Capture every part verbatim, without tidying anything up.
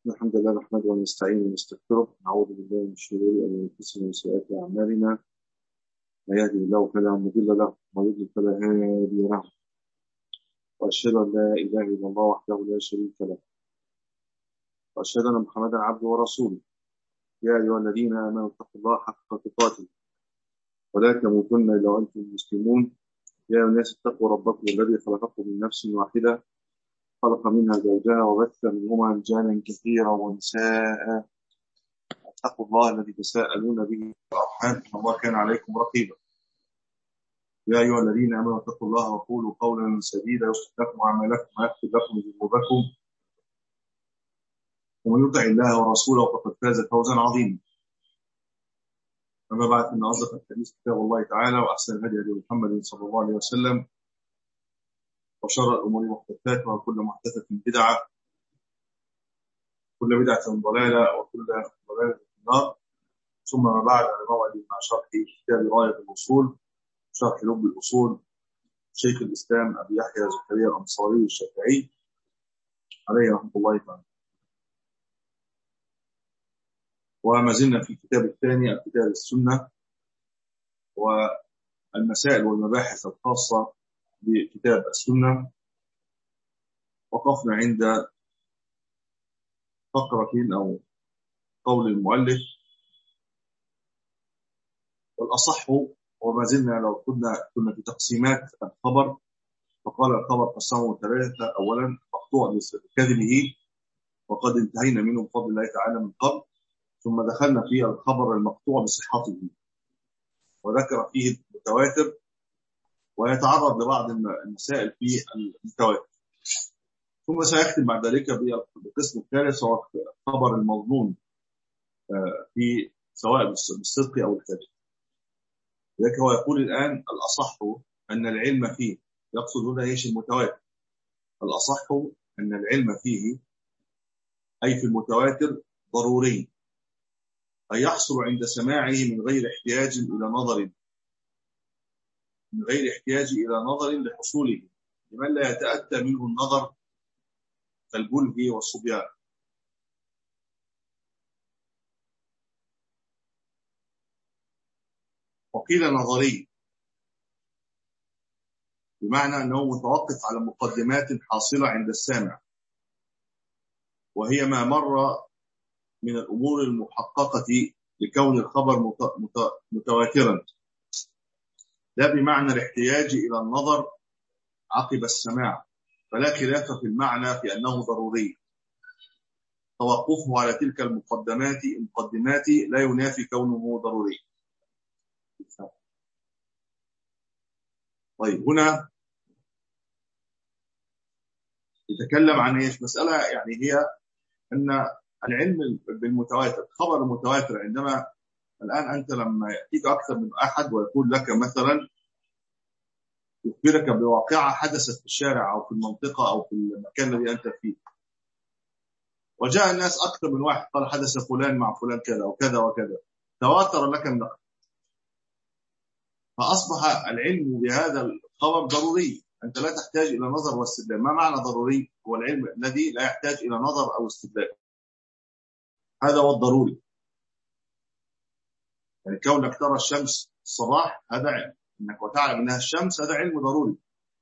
الحمد لله نحمده ونستعينه ونستغفره ونعوذ بالله من شرور انفسنا وسيئات اعمالنا. من يهده الله فلا مضل له ومن يضلل فلا هادي له، واشهد ان لا اله الا الله وحده لا شريك له، واشهد ان محمدا عبده ورسوله. يا ايها الذين امنوا اتقوا الله حق تقاته ولا تموتن الا وانتم مسلمون. يا أيها الناس اتقوا ربكم الذي خلقكم من نفس واحده، خلق منها زوجها وبث منهما رجالا كثيرا ونساء. اتقوا الله الذي تساءلون به والارحام ان الله كان عليكم رقيبا. يا ايها الذين امنوا اتقوا الله وقولوا قولا سديدا يصلح لكم اعمالكم ويغفر لكم ذنوبكم، ومن يطع الله ورسوله فقد فاز فوزا عظيما. اما بعد، ان اصدق الحديث كتاب الله تعالى، واحسن الهدي هدي محمد صلى الله عليه وسلم، وشر الامور محدثاتها وكل محدثه بدعه، كل بدعه ضلاله وكل ضلاله في النار. ثم ما بعد، على موعد مع شرح كتاب غايه الوصول، شرح لب الاصول، شيخ الاسلام ابي يحيى زكريا الانصاري الشافعي عليه رحمه الله تعالى. وما زلنا في الكتاب الثاني، الكتاب السنه، والمسائل والمباحث الخاصه بكتاب السنه. وقفنا عند فقره او قول المؤلف: والاصح. وما زلنا لو كنا كنا في تقسيمات الخبر، فقال الخبر قسمه ثلاثه: اولا مقطوع بكذبه، وقد انتهينا منه بفضل الله تعالى من قبل، ثم دخلنا في الخبر المقطوع بصحته، وذكر فيه المتواتر، ويتعرض لبعض المسائل في المتواتر. ثم سيختم بعد ذلك بالقسم الثالث، هو الخبر المضمون في سواء بالصدق او الكذب. لذلك هو يقول الان: الاصح ان العلم فيه، يقصد هنا ايش؟ المتواتر. الاصح ان العلم فيه، اي في المتواتر، ضروري، أي يحصل عند سماعه من غير احتياج إلى نظر من غير احتياج إلى نظر لحصوله، لمن لا يتأتى منه النظر كالبلغ والصبيان. وقيل نظري، بمعنى أنه متوقف على مقدمات حاصلة عند السامع، وهي ما مر من الأمور المحققة لكون الخبر متواترا، لا بمعنى الاحتياج إلى النظر عقب السماع، فلا خلاف في المعنى في أنه ضروري. توقفه على تلك المقدمات المقدمات لا ينافي كونه ضروري. طيب، هنا يتكلم عن ايش؟ مسألة يعني هي أن العلم بالمتواتر، الخبر المتواتر، عندما الآن أنت لما يأتيك أكثر من أحد ويقول لك مثلا، يخبرك بواقعة حدثت في الشارع أو في المنطقة أو في المكان الذي أنت فيه، وجاء الناس أكثر من واحد قال حدث فلان مع فلان كذا وكذا وكذا، تواتر لك النقل، فأصبح العلم بهذا الخبر ضروري، أنت لا تحتاج إلى نظر واستدلال. ما معنى ضروري؟ هو العلم الذي لا يحتاج إلى نظر أو استدلال، هذا هو الضروري. يعني كونك ترى الشمس الصباح هذا علم، انك وتعلم انها الشمس هذا علم ضروري.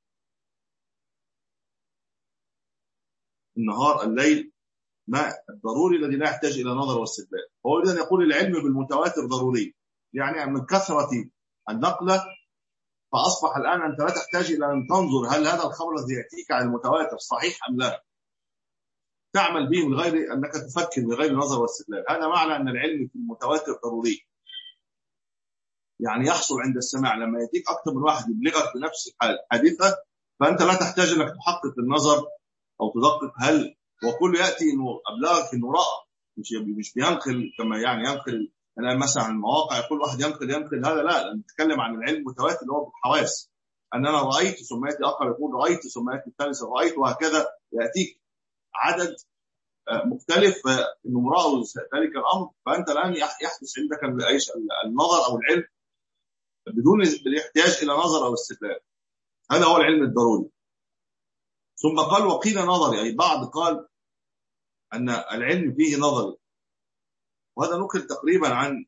النهار، الليل، ما الضروري الذي لا يحتاج الى نظر واستدلال. هو اذا يقول العلم بالمتواتر ضروري، يعني من كثرة النقلة، فاصبح الان انت لا تحتاج الى ان تنظر هل هذا الخبر الذي ياتيك عن المتواتر صحيح ام لا، تعمل به من غير انك تفكر، من غير نظر واستدلال. هذا معنى ان العلم في المتواتر ضروري، يعني يحصل عند السماع لما يأتيك أكثر من واحد يبلغك بنفس الحادثة، فأنت لا تحتاج أنك تحقق النظر أو تدقق هل، وكل يأتي إنه أبلغك إنه رأى، مش مش بينقل كما يعني ينقل الآن مثلا المواقع، يقول واحد ينقل ينقل هذا لا، نتكلم عن العلم المتواتر اللي هو بالحواس، أن أنا رأيت ثم يأتي آخر يقول رأيت ثم يأتي الثالث رأيت، وهكذا يأتيك عدد مختلف إنه رأوا ذلك الأمر، فأنت الآن يحدث عندك النظر أو العلم بدون الاحتياج إلى نظر أو استدلال. هذا هو العلم الضروري. ثم قال: وقيل نظري، أي بعض قال أن العلم فيه نظري، وهذا نقل تقريبا عن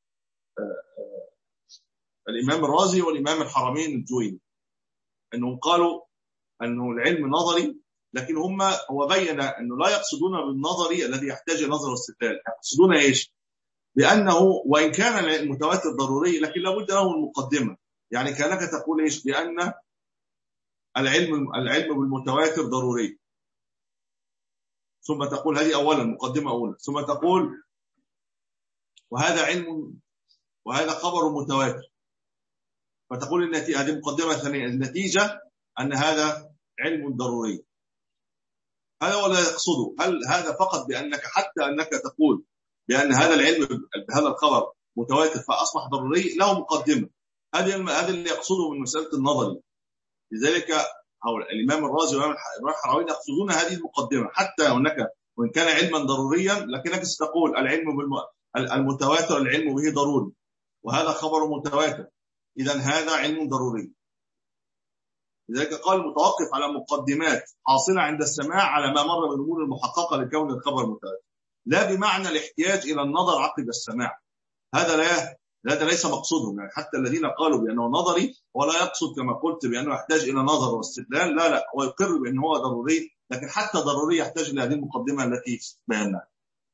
الإمام الرازي والإمام الحرمين الجويني أنهم قالوا أنه العلم نظري، لكن هم هو بين أنه لا يقصدون بالنظري الذي يحتاج نظر واستدلال، يقصدون إيش؟ بأنه وإن كان المتواتر ضروري لكن لابد له المقدمة. يعني كأنك تقول إيش؟ بأن العلم العلم بالمتواتر ضروري، ثم تقول هذه أولا مقدمة أولا، ثم تقول وهذا علم وهذا خبر متواتر، فتقول النتيجة هذه مقدمة ثانية، النتيجة أن هذا علم ضروري. هذا ولا يقصده. هل هذا فقط بأنك حتى أنك تقول بأن هذا العلم بهذا الخبر متواتر فأصبح ضروري، له مقدمة. هذا هذا اللي يقصده من مسألة النظري. لذلك الإمام الرازي والإمام الحرمين يقصدون هذه المقدمة، حتى أنك وإن كان علما ضروريا لكنك ستقول العلم بالمتواتر العلم به ضروري، وهذا خبر متواتر، إذن هذا علم ضروري. لذلك قال المتوقف على مقدمات حاصلة عند السماع على ما مر من الأمور المحققة لكون الخبر متواتر، لا بمعنى الاحتياج إلى النظر عقب السماع. هذا لا هذا ليس مقصودهم. يعني حتى الذين قالوا بأنه نظري ولا يقصد كما قلت بأنه يحتاج إلى نظر واستدلال، لا لا هو يقر بأنه هو ضروري، لكن حتى ضروري يحتاج إلى هذه المقدمة التي بيناها.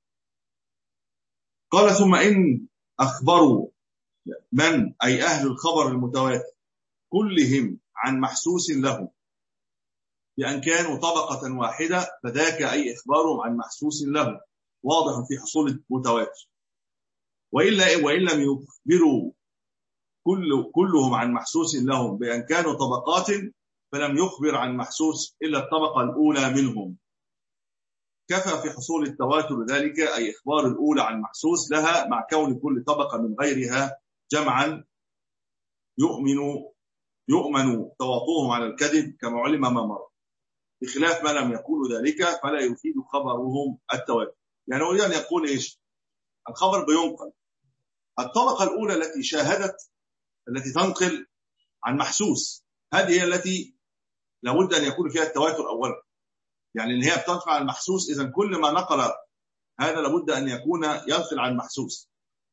قال ثم إن أخبروا من أي أهل الخبر المتواتر كلهم عن محسوس لهم بأن كانوا طبقة واحدة، فذاك أي إخبارهم عن محسوس لهم واضح في حصول المتواتر. وإلا وإن لم يخبروا كل كلهم عن محسوس لهم بأن كانوا طبقات، فلم يخبر عن محسوس إلا الطبقة الأولى منهم، كفى في حصول التواتر ذلك أي إخبار الأولى عن محسوس لها، مع كون كل طبقة من غيرها جمعا يؤمن يؤمن تواطؤهم على الكذب كما علم ما مر، بخلاف ما لم يكون ذلك فلا يفيد خبرهم التواتر. يعني أريد أن يقول إيش؟ الخبر بينقل، الطبقة الأولى التي شاهدت التي تنقل عن محسوس، هذه هي التي لابد أن يكون فيها التواتر أولا. يعني اللي هي بتنقل عن محسوس، إذن كل ما نقل هذا لابد أن يكون ينقل عن محسوس.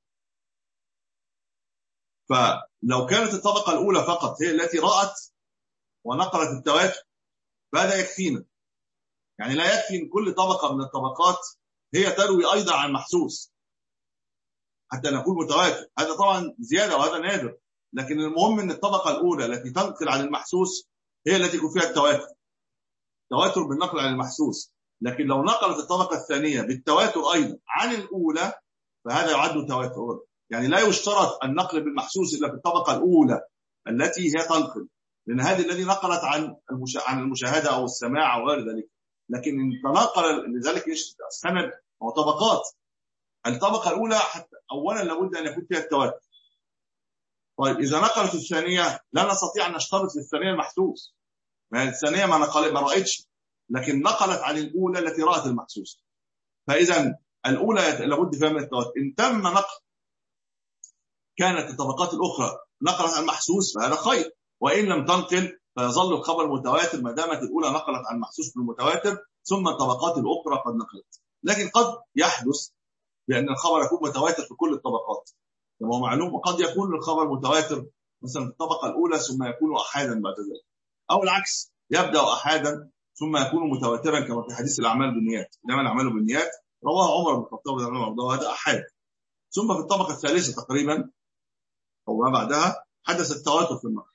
فلو كانت الطبقة الأولى فقط هي التي رأت ونقلت التواتر فهذا يكفينا. يعني لا يكفي ان كل طبقة من الطبقات هي تروي أيضا عن محسوس حتى نقول متواتر، هذا طبعا زيادة وهذا نادر، لكن المهم ان الطبقة الأولى التي تنقل عن المحسوس هي التي يكون فيها التواتر، تواتر بالنقل عن المحسوس. لكن لو نقلت الطبقة الثانية بالتواتر أيضا عن الأولى فهذا يعد تواتر. يعني لا يشترط النقل بالمحسوس إلا في الطبقة الأولى التي هي تنقل، لأن هذه الذي نقلت عن عن المشاهدة أو السماع أو غير ذلك. لكن إن تنقل لذلك السند أو طبقات، الطبقة الأولى حتى أولا لابد أن يكون فيها التواتر. طيب إذا نقلت الثانية لا نستطيع أن نشترط للثانية المحسوس، ما الثانية ما نقل ما رأيتش، لكن نقلت عن الأولى التي رأت المحسوس. فإذا الأولى لابد فيها من التواتر. إن تم نقل كانت الطبقات الأخرى نقلت عن محسوس فهذا خير، وإن لم تنقل فيظل الخبر متواتر ما دامت الأولى نقلت عن محسوس بالمتواتر ثم الطبقات الأخرى قد نقلت. لكن قد يحدث بأن الخبر يكون متواتر في كل الطبقات كما هو معلوم، وقد يكون الخبر متواتر مثلا في الطبقة الأولى ثم يكون أحادا بعد ذلك، أو العكس يبدأ أحادا ثم يكون متواترا كما في حديث الأعمال بالنيات، إنما الأعمال بالنيات رواه عمر بن الخطاب رضي الله عنه، وهذا أحاد. ثم في الطبقة الثالثة تقريبا أو ما بعدها حدث التواتر في النقل.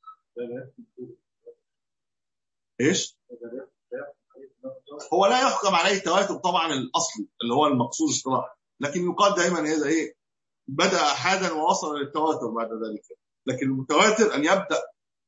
إيش؟ هو لا يحكم عليه التواتر طبعا الأصلي اللي هو المقصود اصطلاحا، لكن يقال دائما هذا إيه بدأ أحدا ووصل للتواتر بعد ذلك. لكن المتواتر أن يبدأ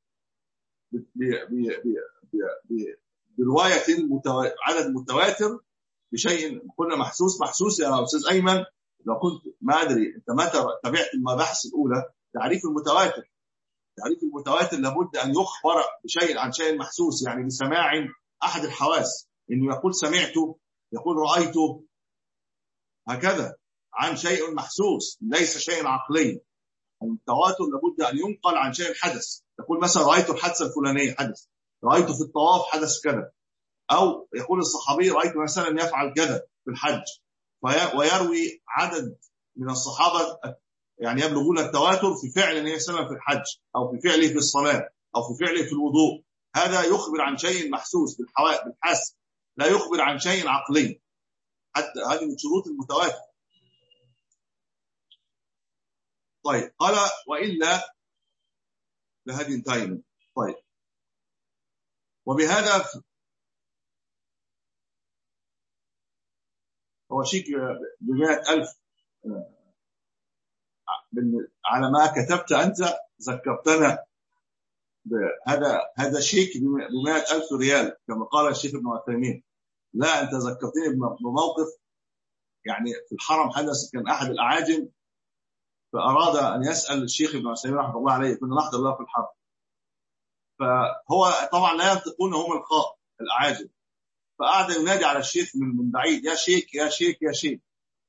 برواية عدد متواتر بشيء قلنا محسوس. محسوس يا أستاذ أيمن لو كنت ما أدري أنت متى تابعت المباحث الأولى، تعريف المتواتر تعريف المتواتر لابد أن يخبر بشيء عن شيء محسوس، يعني بسماع أحد الحواس، إنه يقول سمعته يقول رأيته هكذا عن شيء محسوس ليس شيء عقلي. التواتر لابد أن ينقل عن شيء حدث، يقول مثلا رأيت الحادثة الفلانية حدث، رأيت في الطواف حدث كذا، أو يقول الصحابي رأيت مثلا يفعل كذا في الحج، ويروي عدد من الصحابة يعني يبلغون التواتر في فعل النبي صلى الله عليه وسلم في الحج أو في فعله في الصلاة أو في فعله في الوضوء. هذا يخبر عن شيء محسوس بالحس، لا يخبر عن شيء عقلي. حتى هذه من شروط المتواتر. طيب قال وإلا لهذه انتهينا. طيب وبهذا هو شيك بمئة ألف على ما كتبت أنت ذكرتنا هذا هذا شيك بمئة ألف ريال كما قال الشيخ ابن عثيمين. لا أنت ذكرتني بموقف يعني في الحرم حدث. كان أحد الأعاجم فأراد أن يسأل الشيخ ابن عثيمين رحمه الله عليه، كنا نحضر له في الحرم، فهو طبعا لا ينطقون هم الخاء الأعاجم، فقعد ينادي على الشيخ من بعيد يا شيخ يا شيخ يا شيخ،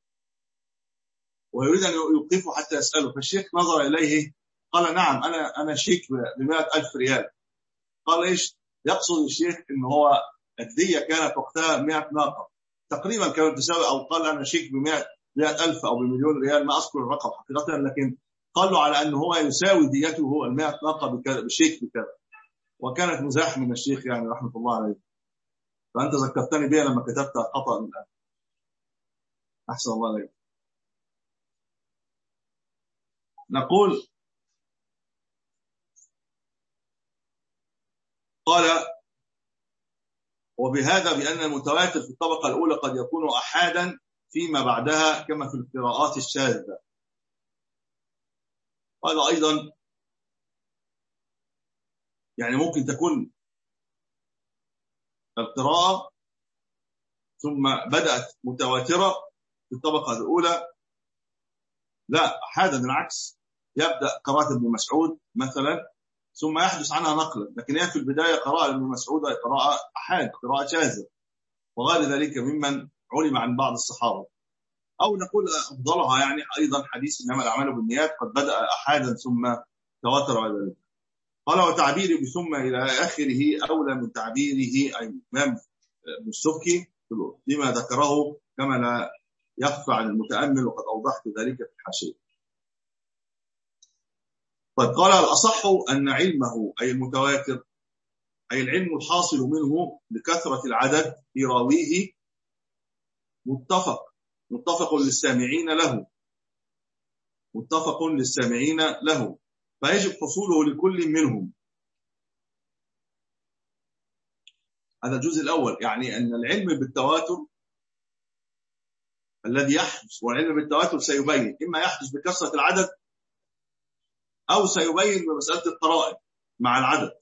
ويريد أن يوقفه حتى يسأله. فالشيخ نظر إليه قال نعم أنا أنا شيك بمئة ألف ريال. قال إيش؟ يقصد الشيخ إن هو الدية كانت وقتها مئة ناقة تقريبا كانت تساوي، أو قال أنا شيك بمئة ألف أو بمليون ريال، ما أذكر الرقم حقيقة، لكن قال له على أنه هو يساوي ديته المئة ناقة بشيك بكذا. وكانت مزاح من الشيخ يعني رحمة الله عليه. فأنت ذكرتني بها لما كتبت خطأ الآن. أحسن الله عليك. نقول قال وبهذا بأن المتواتر في الطبقة الأولى قد يكون أحادا فيما بعدها كما في القراءات الشاذة. قال أيضا يعني ممكن تكون القراءة ثم بدأت متواترة في الطبقة الأولى، لا أحادا بالعكس، يبدأ قراءة ابن مسعود مثلا ثم يحدث عنها نقلا، لكن هي في البداية قراءة ابن مسعود قراءة أحاد، قراءة شاذة، وغير ذلك ممن علم عن بعض الصحابة. أو نقول أفضلها يعني أيضا حديث إنما الأعمال بالنيات قد بدأ أحادا ثم تواتر على ذلك. قال وتعبيره بثم إلى آخره أولى من تعبيره أي الإمام ابن السبكي لما ذكره كما لا يخفى عن المتأمل، وقد أوضحت ذلك في الحاشية. طيب قال الأصح أن علمه أي المتواتر أي العلم الحاصل منه لكثرة العدد في راويه متفق متفق للسامعين له متفق للسامعين له فيجب حصوله لكل منهم. هذا الجزء الأول، يعني أن العلم بالتواتر الذي يحدث، والعلم بالتواتر سيبين إما يحدث بكثرة العدد أو سيبين بمسألة القرائن مع العدد،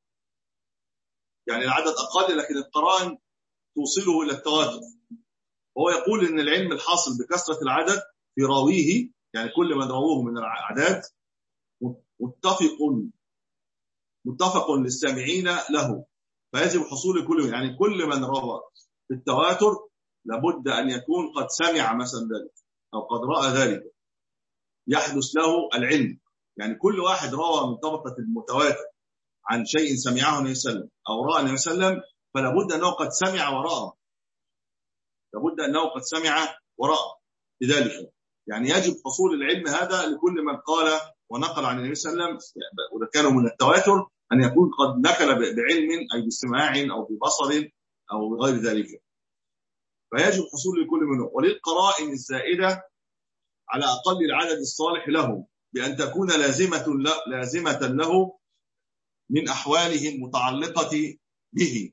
يعني العدد أقل لكن القرائن توصله إلى التواتر. وهو يقول إن العلم الحاصل بكثرة العدد في راويه، يعني كل من رووه من الأعداد متفق متفق للسامعين له فيجب حصول كل، يعني كل من روى بالتواتر لابد أن يكون قد سمع مثلا ذلك أو قد رأى ذلك، يحدث له العلم. يعني كل واحد روى من طبقة المتواتر عن شيء سمعه النبي صلى الله عليه وسلم أو رأى النبي صلى الله عليه وسلم فلابد أنه قد سمع ورأى، لابد أنه قد سمع ورأى لذلك. يعني يجب حصول العلم هذا لكل من قال ونقل عن النبي صلى الله عليه وسلم، وإذا كانوا من التواتر أن يكون قد نقل بعلم أي باستماع أو ببصر أو بغير ذلك، فيجب حصول لكل منهم. وللقرائن الزائدة على أقل العدد الصالح له بأن تكون لازمة لازمة له من أحواله المتعلقة به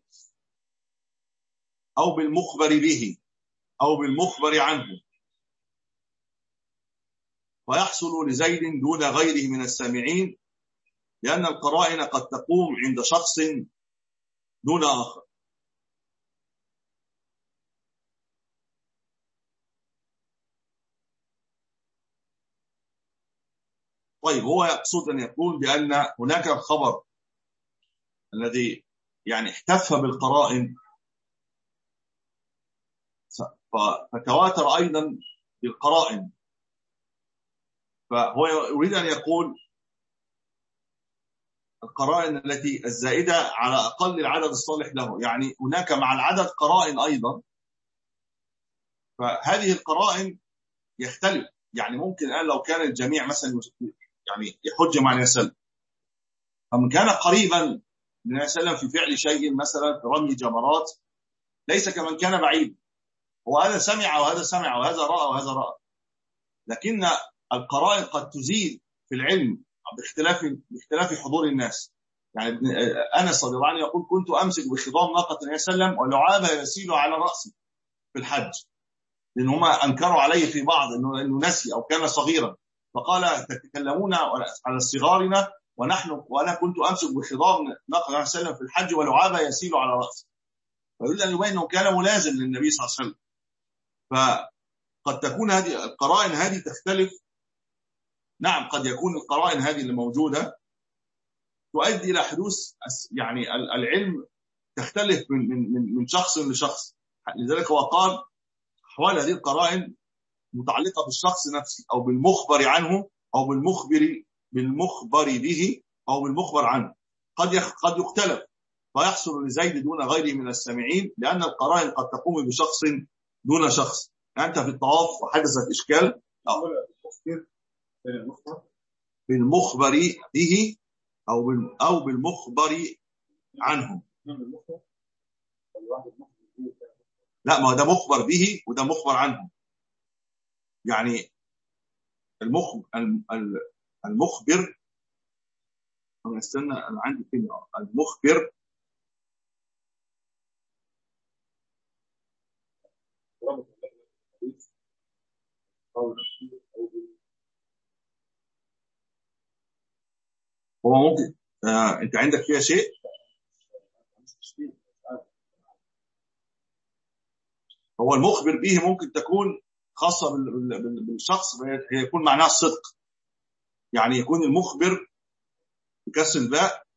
أو بالمخبر به أو بالمخبر عنه، ويحصل لزيد دون غيره من السامعين، لأن القرائن قد تقوم عند شخص دون آخر. طيب هو يقصد أن يقول بأن هناك الخبر الذي يعني احتف بالقرائن فتواتر أيضا بالقرائن، فهو يريد أن يقول القرائن التي الزائدة على أقل العدد الصالح له، يعني هناك مع العدد قرائن أيضا، فهذه القرائن يختلف. يعني ممكن الآن لو كان الجميع مثلا يعني يحج مع النبي صلى الله عليه وسلم، فمن كان قريبا من النبي صلى الله عليه وسلم في فعل شيء مثلا في رمي جمرات ليس كمن كان بعيد، وهذا سمع وهذا سمع وهذا رأى وهذا رأى، لكن القرائن قد تزيد في العلم باختلاف باختلاف حضور الناس. يعني أنس رضي الله عنه يقول كنت أمسك بخضام ناقة النبي صلى الله عليه وسلم ولعابها يسيل على رأسي في الحج، لأن هم أنكروا عليه في بعض إنه, إنه نسي أو كان صغيرا، فقال تتكلمون على صغارنا ونحن وأنا كنت أمسك بخضام ناقة النبي صلى الله عليه وسلم في الحج ولعابها يسيل على رأسي، فيريد أن يبين أنه كان ملازم للنبي صلى الله عليه وسلم. فقد تكون هذه القرائن هذه تختلف. نعم قد يكون القرائن هذه اللي موجودة تؤدي إلى حدوث يعني العلم تختلف من من من شخص لشخص، لذلك هو قال أحوال هذه القرائن متعلقة بالشخص نفسه أو بالمخبر عنه أو بالمخبر بالمخبر به أو بالمخبر عنه، قد قد يختلف فيحصل لزيد دون غيره من السامعين، لأن القرائن قد تقوم بشخص دون شخص. أنت في الطواف وحدثت إشكال بالمخبر به أو أو بالمخبر عنه. لا، ما ده مخبر به وده مخبر عنه. يعني المخبر المخبر أنا استنى أنا عندي كلمة المخبر هو ممكن آه، أنت عندك فيها شيء هو المخبر به ممكن تكون خاصة بالشخص، هي يكون معناها الصدق، يعني يكون المخبر بكسر الباء.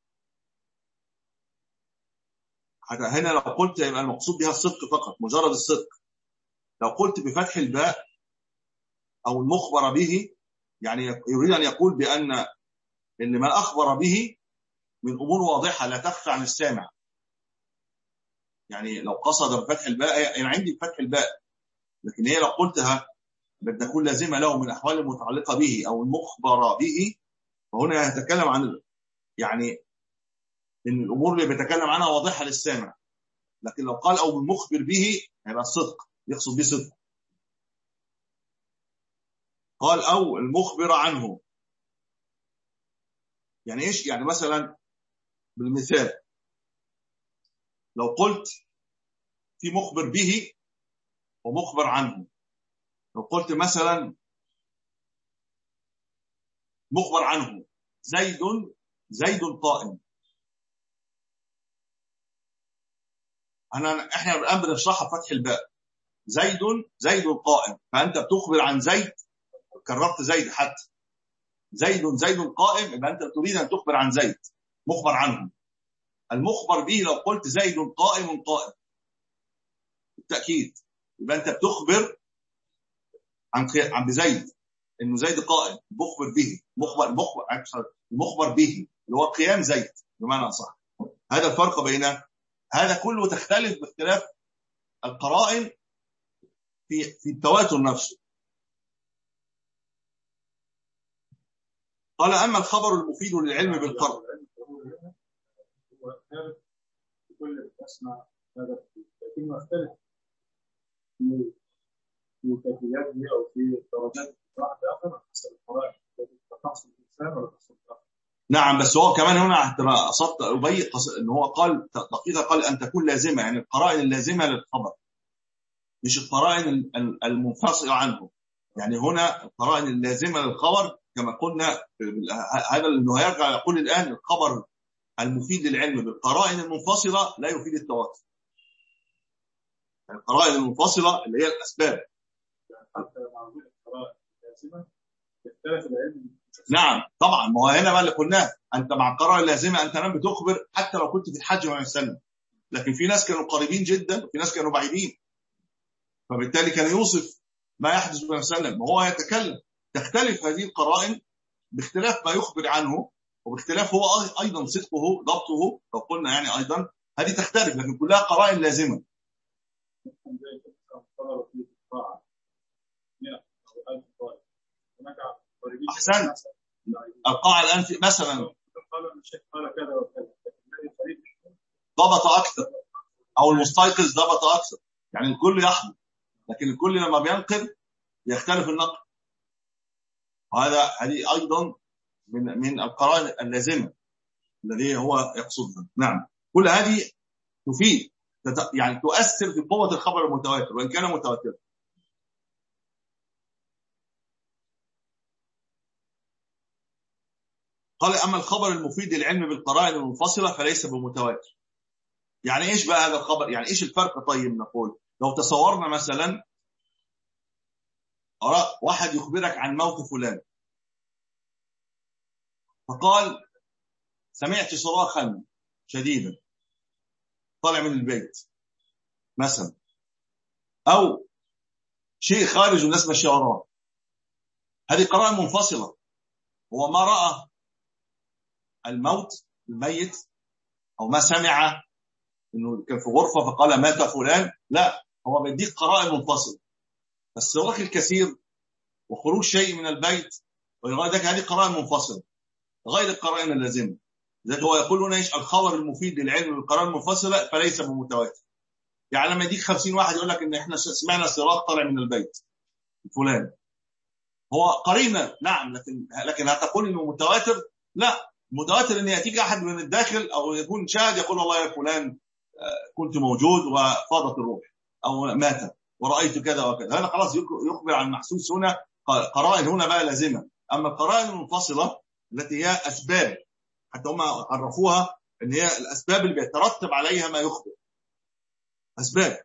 حتى هنا لو قلت يبقى المقصود بها الصدق فقط، مجرد الصدق. لو قلت بفتح الباء أو المخبر به يعني يريد أن يقول بأن إن ما أخبر به من أمور واضحة لا تخفى عن السامع. يعني لو قصد بفتح الباء أنا عندي بفتح الباء، لكن هي لو قلتها بدها تكون لازمة له من أحوال المتعلقة به أو المخبر به، فهنا يتكلم عن يعني إن الأمور اللي بيتكلم عنها واضحة للسامع. لكن لو قال أو المخبر به هيبقى الصدق، يقصد به صدق. قال أو المخبر عنه، يعني إيش؟ يعني مثلا بالمثال لو قلت في مخبر به ومخبر عنه، لو قلت مثلا مخبر عنه زيد زيد قائم، أنا إحنا الآن بنشرحها فتح الباء، زيد زيد قائم، فأنت بتخبر عن زيد، كررت زيد حتى زيد زيد قائم، يبقى أنت تريد أن تخبر عن زيد مخبر عنه. المخبر به لو قلت زيد قائم قائم بالتأكيد، يبقى أنت بتخبر عن عن بزيد إنه زيد قائم، مخبر به مخبر مخبر مخبر به اللي هو قيام زيد بمعنى صح. هذا الفرق بين هذا كله، تختلف باختلاف القرائن في في التواتر نفسه. قال أما الخبر المفيد للعلم بالقرب كل الأسماء هذا لكن يختلف في في كيفياته أو في درجات واحد آخر حسب القرائن تخص الإنسان ولا تخص الآخر. نعم، بس هو كمان هنا حتى قصدت أبين إن هو قال دقيقة، قال أن تكون لازمة، يعني القرائن اللازمة للخبر مش القرائن المنفصلة عنه. يعني هنا القرائن اللازمة للخبر كما قلنا، هذا اللي هيرجع يقول الآن الخبر المفيد للعلم بالقرائن المنفصلة لا يفيد التواتر. القرائن المنفصلة اللي هي الأسباب. حتى مع وجود القرائن اللازمة يختلف العلم. نعم طبعا، ما هو هنا بقى اللي قلناه، أنت مع القرائن اللازمة أنت نام بتخبر حتى لو كنت في الحج مع السنة، لكن في ناس كانوا قريبين جدا وفي ناس كانوا بعيدين، فبالتالي كان يوصف ما يحدث بين وسلم وهو يتكلم. تختلف هذه القرائن باختلاف ما يخبر عنه وباختلاف هو ايضا صدقه ضبطه لو قلنا يعني ايضا هذه تختلف، لكن كلها قرائن لازمه. احسنت. القاع الان في مثلا ضبط اكثر، او المستيقظ ضبط اكثر، يعني الكل يحضر، لكن الكل لما بينقل يختلف النقل. وهذا هذه ايضا من من القرائن اللازمه الذي هو يقصدها. نعم، كل هذه تفيد يعني تؤثر في قوه الخبر المتواتر وان كان متواترا. قال اما الخبر المفيد للعلم بالقرائن المنفصله فليس بمتواتر. يعني ايش بقى هذا الخبر؟ يعني ايش الفرق؟ طيب نقول لو تصورنا مثلا واحد يخبرك عن موت فلان، فقال سمعت صراخا شديدا طالع من البيت مثلا، او شيء خارج والناس ماشيه وراه، هذه قرائن منفصله. هو ما راى الموت الميت او ما سمع انه كان في غرفه فقال مات فلان، لا، هو بيديك قرائن منفصله. الصراخ الكثير وخروج شيء من البيت وغير ذلك هذه قرائن منفصله غير القرائن اللازمه. ذلك هو يقول لنا ايش؟ الخبر المفيد للعلم بالقرائن المنفصله فليس بمتواتر. يعني لما يديك خمسين واحد يقول لك ان احنا سمعنا صراخ طالع من البيت فلان، هو قرينه نعم، لكن لكن هتقول انه متواتر؟ لا، متواتر ان ياتيك احد من الداخل او يكون شاهد يقول والله يا فلان كنت موجود وفاضت الروح او مات ورأيت كذا وكذا، هذا خلاص يخبر عن محسوس. هنا قرائن هنا بقى لازمه. اما القرائن المنفصله التي هي اسباب، حتى هم عرفوها ان هي الاسباب اللي بيترتب عليها ما يخبر، اسباب.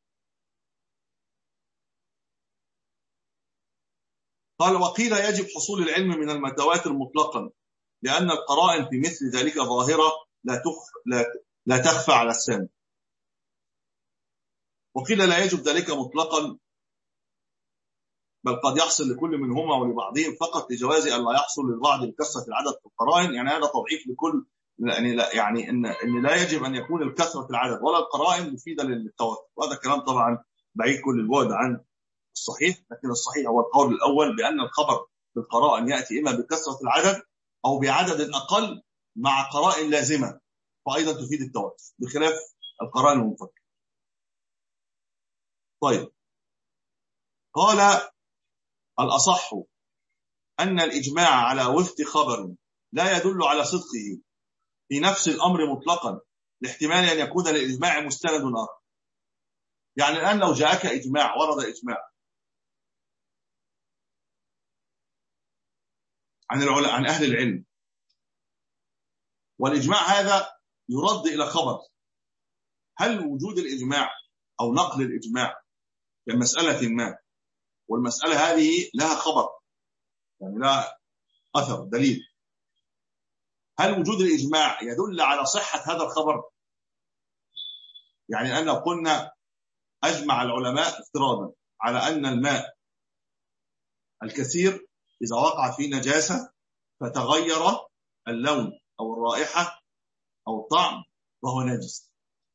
قال وقيل يجب حصول العلم من المتواتر مطلقا لان القرائن في مثل ذلك ظاهره لا تخف لا لا تخفى على السامع. وقيل لا يجب ذلك مطلقا، بل قد يحصل لكل منهما ولبعضهم فقط لجواز ان لا يحصل للبعض بكثره العدد في القرائن. يعني هذا تضعيف لكل، يعني لا يعني ان ان لا يجب ان يكون الكثره العدد ولا القرائن مفيده للتواتر، وهذا كلام طبعا بعيد كل البعد عن الصحيح. لكن الصحيح هو القول الاول بان الخبر بالقرائن ياتي اما بكثره العدد او بعدد اقل مع قرائن لازمه فايضا تفيد التواتر بخلاف القرائن المنفكه. طيب، قال الأصح أن الإجماع على وفق خبر لا يدل على صدقه في نفس الأمر مطلقا لاحتمال أن يكون للإجماع مستند آخر. يعني الآن لو جاءك إجماع، ورد إجماع عن العلماء عن أهل العلم، والإجماع هذا يرد إلى خبر، هل وجود الإجماع أو نقل الإجماع في مسألة ما والمسألة هذه لها خبر يعني لها أثر دليل، هل وجود الإجماع يدل على صحة هذا الخبر؟ يعني الآن لو قلنا أجمع العلماء افتراضا على أن الماء الكثير إذا وقع فيه نجاسة فتغير اللون أو الرائحة أو الطعم وهو نجس،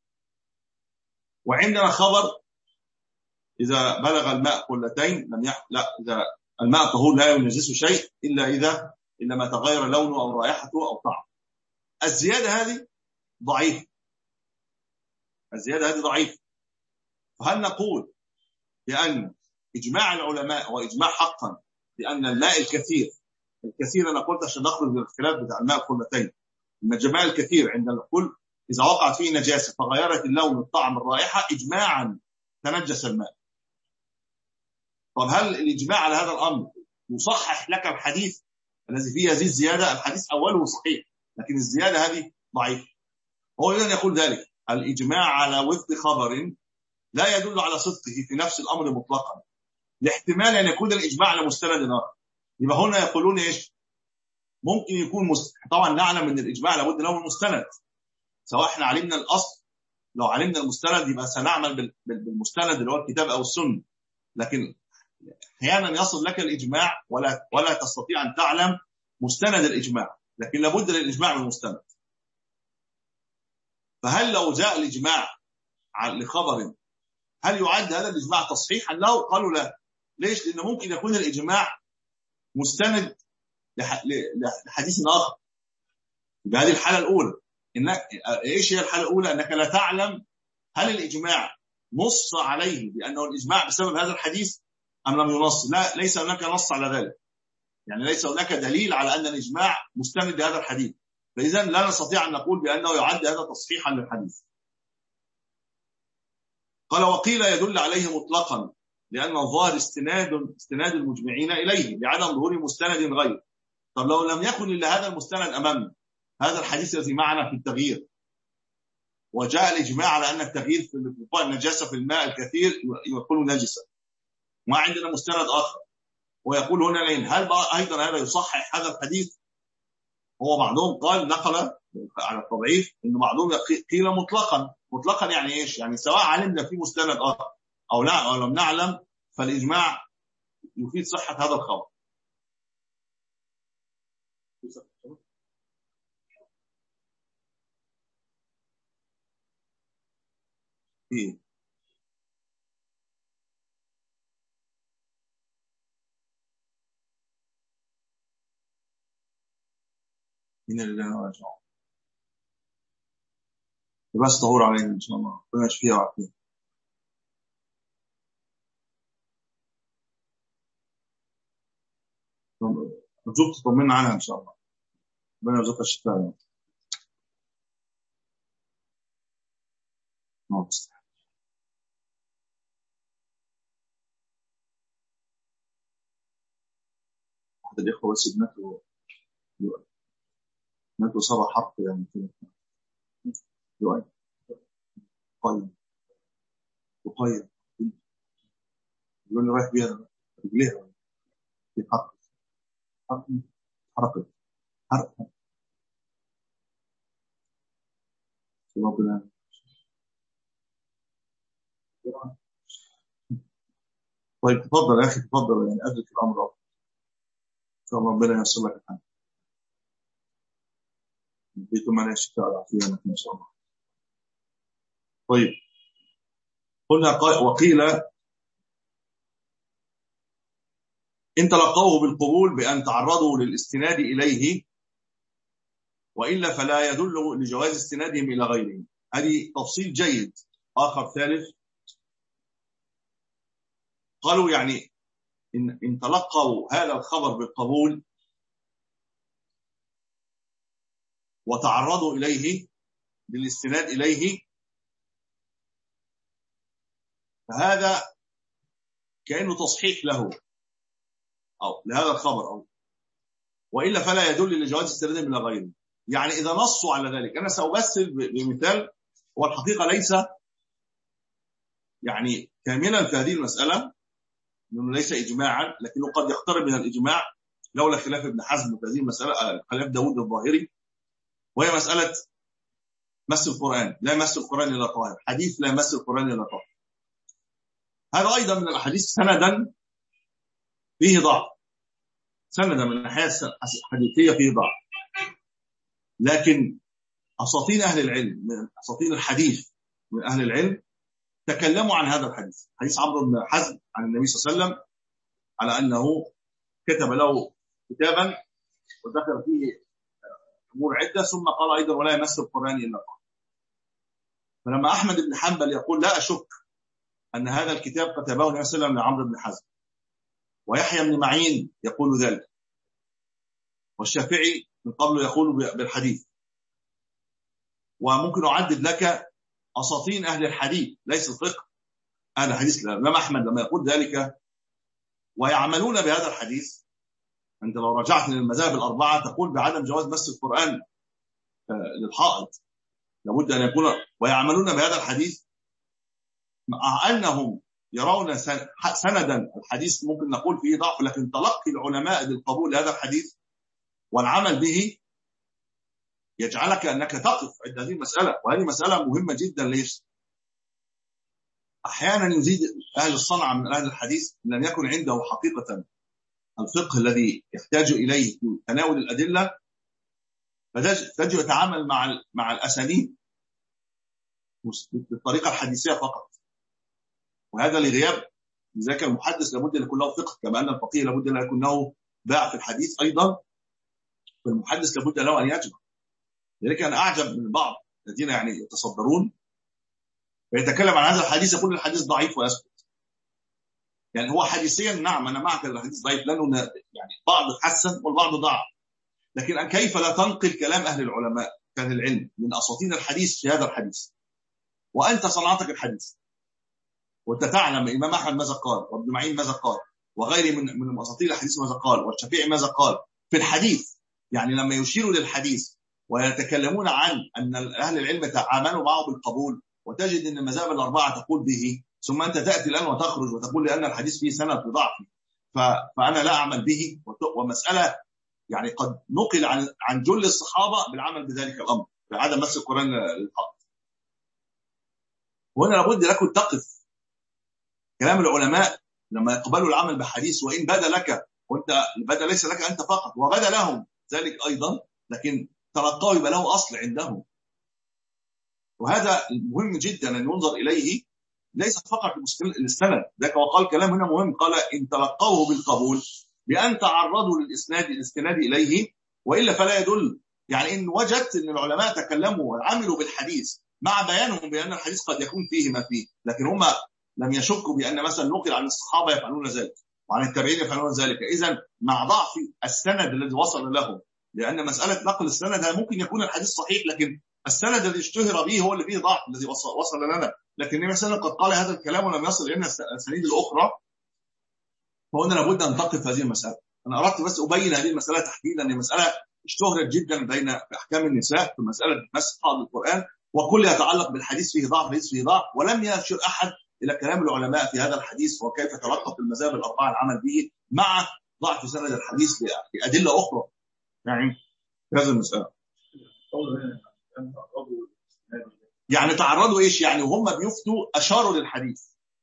وعندنا خبر إذا بلغ الماء قلتين لم يح... لا إذا الماء طهور لا ينجسه شيء إلا إذا إلا ما تغير لونه أو رائحته أو طعمه. الزيادة هذه ضعيفة، الزيادة هذه ضعيفة. فهل نقول بأن إجماع العلماء وإجماع حقا بأن الماء الكثير الكثير أنا قلت عشان نخرج من الخلاف بتاع الماء قلتين، إن الجماع الكثير عند الكل إذا وقعت فيه نجاسة فغيرت اللون الطعم الرائحة إجماعا تنجس الماء. طب هل الإجماع على هذا الأمر يصحح لك الحديث الذي فيه هذه الزيادة؟ الحديث أوله صحيح لكن الزيادة هذه ضعيفة. هو إذن يقول ذلك الإجماع على وفق خبر لا يدل على صدقه في نفس الأمر مطلقا لاحتمال أن يكون الإجماع على مستند آخر. يبقى هنا يقولون إيش؟ ممكن يكون مست... طبعا نعلم أن الإجماع لابد له من مستند، سواء احنا علمنا الأصل، لو علمنا المستند يبقى سنعمل بالمستند اللي هو الكتاب أو السنة، لكن احيانا يصل لك الإجماع ولا ولا تستطيع أن تعلم مستند الإجماع. لكن لابد للإجماع من مستند. فهل لو جاء الإجماع لخبر هل يعد هذا الإجماع تصحيحا له؟ قالوا لا. ليش؟ لأنه ممكن يكون الإجماع مستند لحديث آخر. بهذه الحالة الأولى إن إيش هي الحالة الأولى؟ أنك لا تعلم هل الإجماع نص عليه بأنه الإجماع بسبب هذا الحديث أم لم ينص. لا، ليس هناك نص على ذلك، يعني ليس هناك دليل على أن الإجماع مستند لهذا الحديث، فإذا لا نستطيع أن نقول بأنه يعد هذا تصحيحا للحديث. قال وقيل يدل عليه مطلقا لأن الظاهر استناد استناد المجمعين إليه لعدم ظهور مستند غير. طب لو لم يكن إلا هذا المستند أمامنا، هذا الحديث الذي معنا في التغيير، وجاء الإجماع على أن التغيير في بقاء النجاسة في الماء الكثير يكون نجسا، ما عندنا مستند آخر، ويقول هنا لين هل أيضا هذا يصحح هذا الحديث؟ هو بعضهم قال نقل على التضعيف إنه بعضهم قيل مطلقا. مطلقا يعني إيش؟ يعني سواء علمنا في مستند آخر أو لا أو لم نعلم فالإجماع يفيد صحة هذا الخبر. إيه؟ إن لله راجعون. بس طهور علينا إن شاء الله، ربنا يشفيها ويعافيها. رجوك تطمنا عنها إن شاء الله، ربنا يرزقها الشفاء. نعم. أحد الإخوة بس ابنته ابنته صار حرق يعني كده. يقول قيم وقيم يقول لي رايح بيها رجليها في حرق حرق حرق حرق ربنا. طيب تفضل يا أخي تفضل، يعني أدرك الأمر أفضل إن شاء الله، ربنا ييسر لك الحال. بيتم على الشفاء والعافية إن شاء الله. طيب قلنا وقيل إن تلقوه بالقبول بأن تعرضوا للاستناد إليه وإلا فلا يدل لجواز استنادهم إلى غيره. هذه تفصيل جيد. آخر ثالث قالوا يعني إن, إن تلقوا هذا الخبر بالقبول وتعرضوا إليه للاستناد إليه فهذا كأنه تصحيح له أو لهذا الخبر أو وإلا فلا يدل لجواز استنادهم إلى غيره. يعني إذا نصوا على ذلك، أنا سأمثل بمثال هو الحقيقة ليس يعني كاملا في هذه المسألة لأنه ليس إجماعا، لكنه قد يقترب من الإجماع لولا خلاف ابن حزم في هذه المسألة، خلاف داود الظاهري، وهي مسألة مس القرآن. لا يمس القرآن إلا طاهر، حديث لا يمس القرآن إلا طاهر. هذا أيضا من الأحاديث سندا فيه ضعف، سندا من الناحية الحديثية فيه ضعف، لكن أساطين أهل العلم من أساطين الحديث من أهل العلم تكلموا عن هذا الحديث، حديث عمرو بن حزم عن النبي صلى الله عليه وسلم على أنه كتب له كتابا وذكر فيه أمور عدة ثم قال أيضا ولا يمس القرآن إلا طاهر. فلما أحمد بن حنبل يقول لا أشك أن هذا الكتاب كتبه النبي صلى الله عليه وسلم لعمرو بن حزم، ويحيى بن معين يقول ذلك، والشافعي من قبل يقول بالحديث، وممكن أعدد لك أساطين أهل الحديث ليس الفقه، أهل الحديث الإمام أحمد لما يقول ذلك ويعملون بهذا الحديث. أنت لو رجعت للمذاهب الأربعة تقول بعدم جواز مس القرآن للحائط، لابد أن يكون ويعملون بهذا الحديث، مع أنهم يرون سندا الحديث ممكن نقول فيه ضعف، لكن تلقي العلماء بالقبول لهذا الحديث والعمل به يجعلك أنك تقف عند هذه المسألة. وهذه مسألة مهمة جدا. ليش؟ أحيانا يزيد أهل الصنعة من أهل الحديث لم يكن عنده حقيقة الفقه الذي يحتاج إليه في تناول الأدلة، فتجد يتعامل مع مع الاسانيد بالطريقه الحديثيه فقط، وهذا لغياب. لذلك المحدث لابد ان يكون له فقه، كما ان الفقيه لابد ان يكون له باع في الحديث، ايضا فالمحدث لابد له ان يجمع. لذلك انا اعجب من بعض الذين يعني يتصدرون فيتكلم عن هذا الحديث يقول الحديث ضعيف ويسكت. يعني هو حديثيا نعم انا معك الحديث ضعيف، لانه يعني بعض حسن والبعض ضعف، لكن كيف لا تنقل كلام اهل العلماء اهل العلم من اساطين الحديث في هذا الحديث، وانت صنعتك الحديث، وانت تعلم الامام احمد ماذا قال، وابن معين ماذا قال، وغيره من من اساطير الحديث ماذا قال، والشافعي ماذا قال في الحديث. يعني لما يشيروا للحديث ويتكلمون عن ان اهل العلم تعاملوا معه بالقبول، وتجد ان المذاهب الاربعه تقول به، ثم انت تاتي الان وتخرج وتقول لان الحديث فيه سند بضعف فانا لا اعمل به، ومساله يعني قد نقل عن عن جل الصحابه بالعمل بذلك الامر بعدم مس القران للحق. وهنا لابد لكم تقف كلام العلماء لما يقبلوا العمل بحديث، وان بدا لك وانت بدا ليس لك انت فقط وبدا لهم ذلك ايضا، لكن تلقاه يبقى له اصل عندهم. وهذا مهم جدا ان ينظر اليه، ليس فقط السند. ذاك وقال كلام هنا مهم، قال ان تلقوه بالقبول بان تعرضوا للاسناد الاستناد اليه، والا فلا يدل. يعني ان وجدت ان العلماء تكلموا وعملوا بالحديث مع بيانهم بان الحديث قد يكون فيه ما فيه، لكن هم لم يشكوا بان مثلا نقل عن الصحابه يفعلون ذلك وعن التابعين يفعلون ذلك. اذا مع ضعف السند الذي وصل لهم، لان مساله نقل السند ممكن يكون الحديث صحيح، لكن السند الذي اشتهر به هو اللي فيه ضعف الذي وصل لنا. لكن النبي صلى الله عليه وسلم قد قال هذا الكلام ولم يصل الينا الاسانيد الاخرى، فهنا لابد ان تقف هذه المساله. انا اردت بس ابين هذه المساله تحديدا، ان مساله اشتهرت جدا بين احكام النساء في مساله مسح حائض القران، وكل يتعلق بالحديث فيه ضعف الحديث فيه ضعف، ولم يشر احد الى كلام العلماء في هذا الحديث وكيف تلقى في المذاهب الاربعه العمل به مع ضعف سند الحديث بادله اخرى. يعني هذه المساله يعني تعرضوا ايش يعني وهم بيفتوا اشاروا للحديث،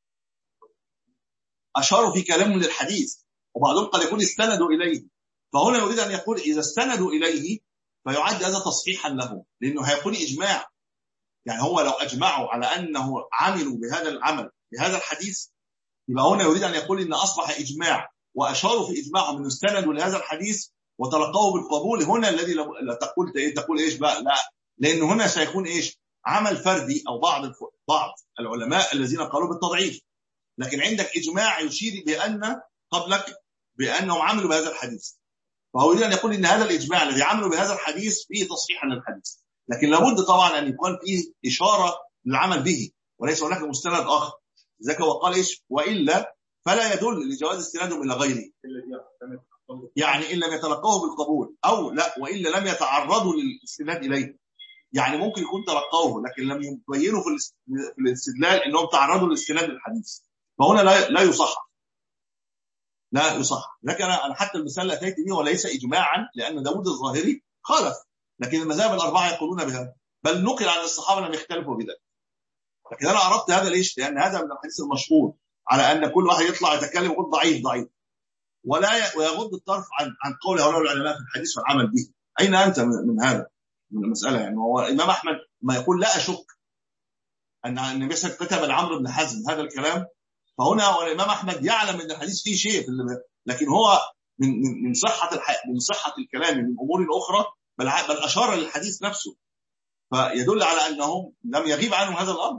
اشاروا في كلامهم للحديث، وبعضهم قد يكون استندوا اليه. فهنا يريد ان يقول اذا استندوا اليه فيعد هذا تصحيحا له، لانه هيكون اجماع. يعني هو لو اجمعوا على انه عملوا بهذا العمل بهذا الحديث، يبقى هنا يريد ان يقول ان اصبح اجماع، واشاروا في اجماعهم انه استندوا لهذا الحديث وتلقوه بالقبول. هنا الذي لا تقول ايه تقول ايش بقى، لا، لان هنا سيكون ايش عمل فردي او بعض بعض العلماء الذين قالوا بالتضعيف، لكن عندك اجماع يشير بان قبلك بانهم عملوا بهذا الحديث. فهو يريد ان يقول ان هذا الاجماع الذي عملوا بهذا الحديث فيه تصحيحا للحديث، لكن لابد طبعا ان يكون فيه اشاره للعمل به وليس هناك مستند اخر. ذاك هو قال ايش والا فلا يدل لجواز استنادهم الى غيره، يعني ان لم يتلقوه بالقبول، او لا والا لم يتعرضوا للاستناد اليه. يعني ممكن يكون تلقوه لكن لم يبينوا في الاستدلال انهم تعرضوا للاستناد للحديث، فهنا لا لا يصح لا يصح. لكن انا حتى المثال اللي اتيت به وليس اجماعا، لان داود الظاهري خالف، لكن المذاهب الاربعه يقولون بهذا، بل نقل عن الصحابه لم يختلفوا بذلك. لكن انا عرفت هذا ليش؟ لان هذا من الحديث المشهور على ان كل واحد يطلع يتكلم يقول ضعيف ضعيف، ولا ويغض الطرف عن عن قول هؤلاء العلماء في الحديث والعمل به. اين انت من هذا من المساله؟ يعني هو الامام احمد ما يقول لا اشك ان النبي صلى الله عليه وسلم كتب لعمرو بن حزم هذا الكلام، فهنا الامام احمد يعلم ان الحديث فيه شيء، لكن هو من من صحه من صحه الكلام من امور اخرى، بل بل اشار للحديث نفسه، فيدل على انهم لم يغيب عنهم هذا الامر.